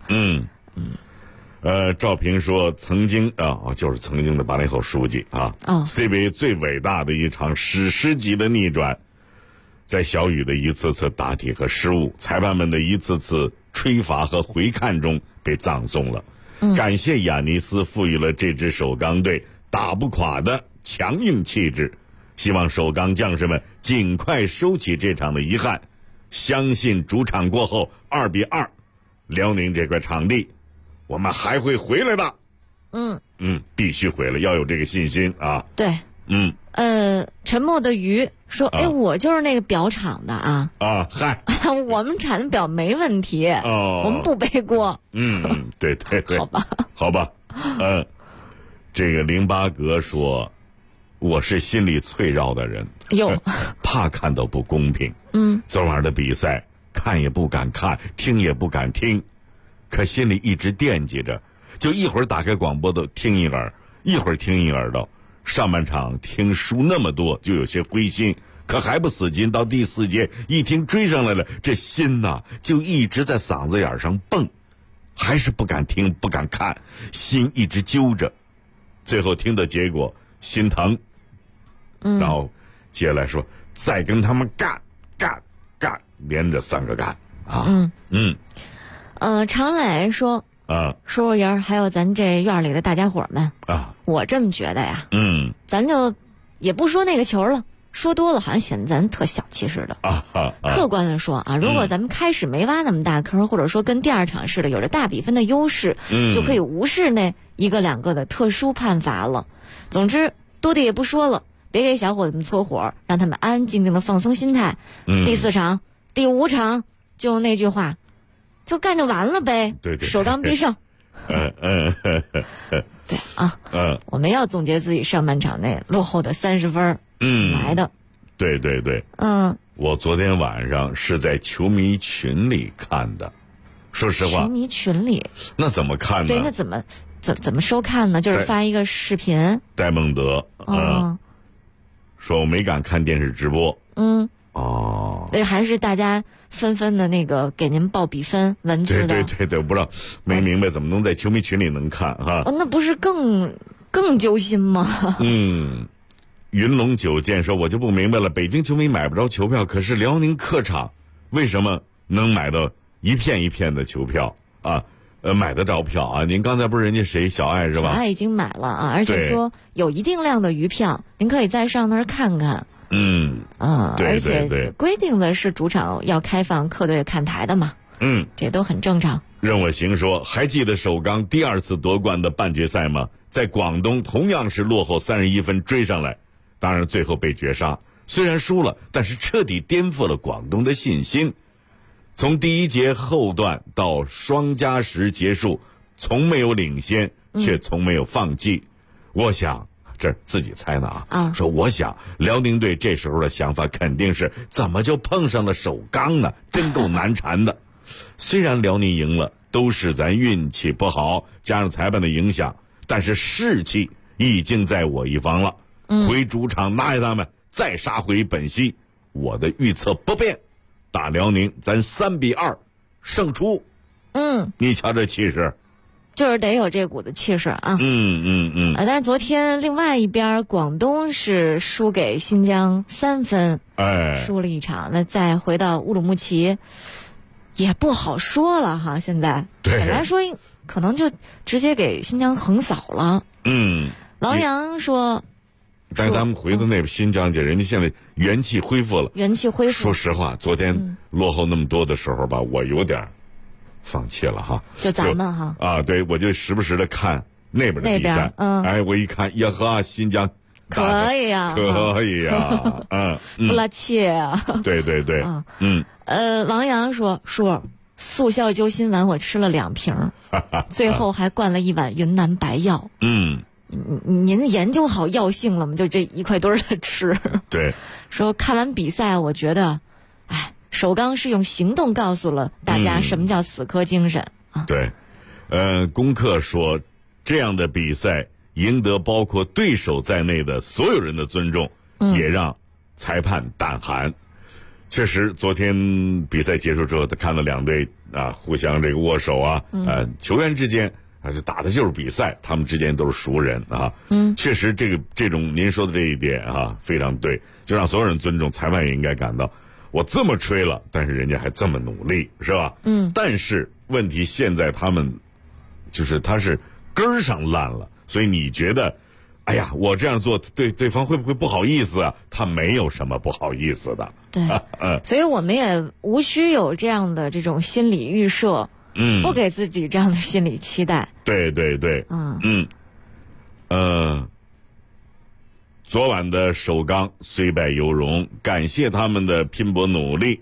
赵平说，曾经就是曾经的80后书记啊，CBA 最伟大的一场史诗级的逆转，在小雨的一次次打铁和失误，裁判们的一次次吹罚和回看中被葬送了。感谢亚尼斯赋予了这支首钢队打不垮的强硬气质，希望首钢将士们尽快收起这场的遗憾，相信主场过后2-2，辽宁这块场地我们还会回来的。必须回来，要有这个信心啊。 对。沉默的鱼说，我就是那个表厂的啊。 嗨， 我们产表没问题，我们不背锅。 对，好吧。这个08格说，我是心里脆弱的人，怕看到不公平。昨晚的比赛看也不敢看，听也不敢听，可心里一直惦记着，就一会儿打开广播都听一耳，一会儿听一耳朵。上半场听输那么多，就有些灰心，可还不死心。到第4节一听追上来了，这心呐就一直在嗓子眼上蹦，还是不敢听不敢看，心一直揪着。最后听的结果心疼，然后接下来说再跟他们干，连着3个干啊。 常磊说，说爷儿还有咱这院里的大家伙们我这么觉得呀。咱就也不说那个球了，说多了好像显得咱特小气似的。客观的说啊，如果咱们开始没挖那么大坑，或者说跟第2场似的有着大比分的优势，就可以无视那1个2个的特殊判罚了。总之多的也不说了，别给小伙子们搓火，让他们安安静静的放松心态。第4场第5场就那句话，就干就完了呗。 对， 首钢必胜。对啊，我们要总结自己上半场内落后的30分来的。 对，我昨天晚上是在球迷群里看的，说实话。 球迷群里那怎么看呢？ 对，那怎么收看呢？就是发一个视频。 戴蒙德说我没敢看电视直播。 对，还是大家纷纷的那个给您报比分文字的。 对，我不知道没明白怎么能在球迷群里能看哈。 那不是更揪心吗？ 云龙九剑说，我就不明白了，北京球迷买不着球票，可是辽宁客场为什么能买到一片一片的球票啊？买得着票啊？您刚才不是人家谁小爱是吧？ 小爱已经买了啊，而且说有一定量的余票，您可以再上那儿看看。 对而且对规定的是主场要开放客队看台的嘛，这都很正常。 任我行说，还记得首钢第2次夺冠的半决赛吗？在广东同样是落后31分追上来，当然最后被绝杀。虽然输了，但是彻底颠覆了广东的信心。从第1节后段到双加时结束，从没有领先，却从没有放弃。我想，这自己猜呢说我想辽宁队这时候的想法肯定是怎么就碰上了首钢呢？真够难缠的。虽然辽宁赢了，都是咱运气不好，加上裁判的影响，但是士气已经在我一方了。回主场拿下他们，再杀回本溪。我的预测不变，打辽宁咱3-2胜出。你瞧这气势， 就是得有这股子气势啊。但是昨天另外一边，广东是输给新疆3分，输了一场。那再回到乌鲁木齐，也不好说了哈。现在本来说可能就直接给新疆横扫了。王阳说， 但是咱们回到那边新疆去，人家现在元气恢复了。说实话，昨天落后那么多的时候吧，我有点放弃了哈。 就咱们哈对，我就时不时的看那边的比赛。我一看，呀呵，新疆可以呀，不拉切啊。 对。 王阳说，速效救心丸我吃了2瓶，最后还灌了1碗云南白药。您研究好药性了吗？就这一块堆的吃。 对， 说看完比赛，我觉得，首钢是用行动告诉了大家什么叫死磕精神。 对，功课说，这样的比赛赢得包括对手在内的所有人的尊重，也让裁判胆寒。确实，昨天比赛结束之后，他看了2队互相这个握手球员之间这打的就是比赛，他们之间都是熟人确实这种您说的这一点非常对，就让所有人尊重，裁判也应该感到我这么吹了，但是人家还这么努力，是吧？但是问题现在他们就是他是根儿上烂了，所以你觉得哎呀，我这样做对方会不会不好意思啊？他没有什么不好意思的。 对，所以我们也无需有这样的这种心理预设，不给自己这样的心理期待。 对，昨晚的首钢虽败犹荣，感谢他们的拼搏努力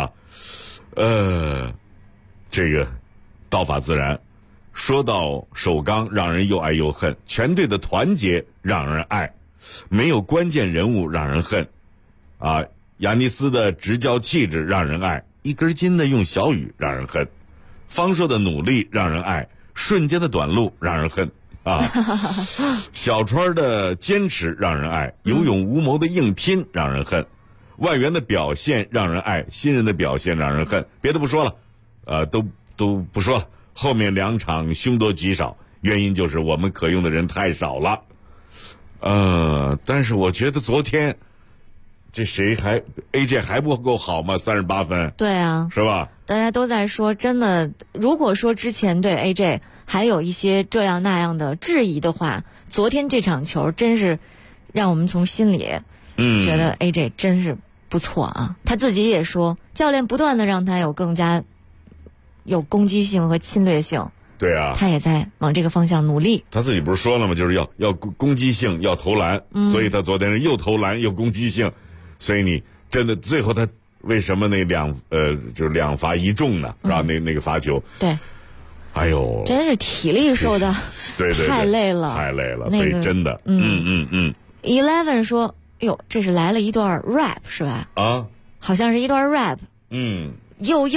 这个道法自然。说到首钢，让人又爱又恨，全队的团结让人爱，没有关键人物让人恨亚尼斯的执教气质让人爱，一根筋的用小雨让人恨，方硕的努力让人爱，瞬间的短路让人恨小川的坚持让人爱，有勇无谋的硬拼让人恨，外援的表现让人爱，新人的表现让人恨。别的不说了，都不说了。后面2场凶多吉少，原因就是我们可用的人太少了。但是我觉得昨天这谁还 AJ 还不够好吗？38分。 对啊， 是吧？ 大家都在说，真的，如果说之前对 AJ 还有一些这样那样的质疑的话，昨天这场球真是让我们从心里觉得 AJ 真是不错啊。他自己也说，教练不断的让他有更加有攻击性和侵略性。 对啊， 他也在往这个方向努力。 他自己不是说了吗？就是要攻击性，要投篮，所以他昨天又投篮又攻击性，所以你真的最后他为什么那就是2罚1中呢？然后那个罚球， 对， 哎呦， 真是体力受的， 对， 太累了， 所以真的 ，11说，哟，这是来了一段 rap 是吧？好像是一段 rap，又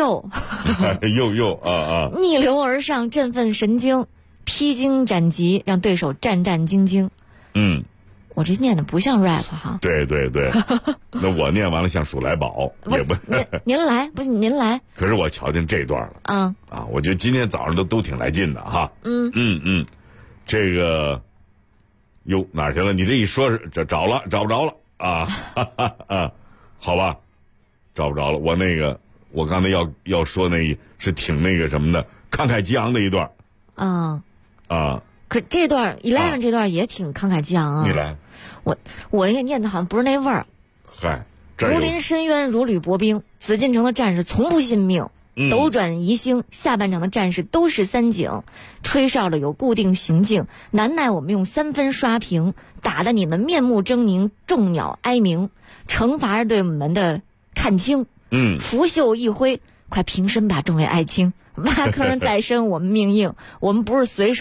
逆流而上，振奋神经，披荆斩棘，让对手战战兢兢。我这念的不像 rap 哈。 对，那我念完了像数来宝，也不。 您来。 可是我瞧见这段了我觉得今天早上都挺来劲的哈。这个，哟哪儿去了？你这一说是找不着了好吧，找不着了。我刚才要说那是挺那个什么的，慷慨激昂的一段。 可这段11这段也挺慷慨激昂啊。 你来， 我也念的好像不是那味儿。 嗨， 如临深渊，如履薄冰。紫禁城的战士从不信命，斗转移星。下半场的战士都是三井，吹哨了有固定行径，难奈我们用3分刷屏，打得你们面目狰狞，众鸟哀鸣。惩罚是对我们的看清，拂袖一挥，快平身吧，众位爱卿，挖坑在身，我们命硬，我们不是随手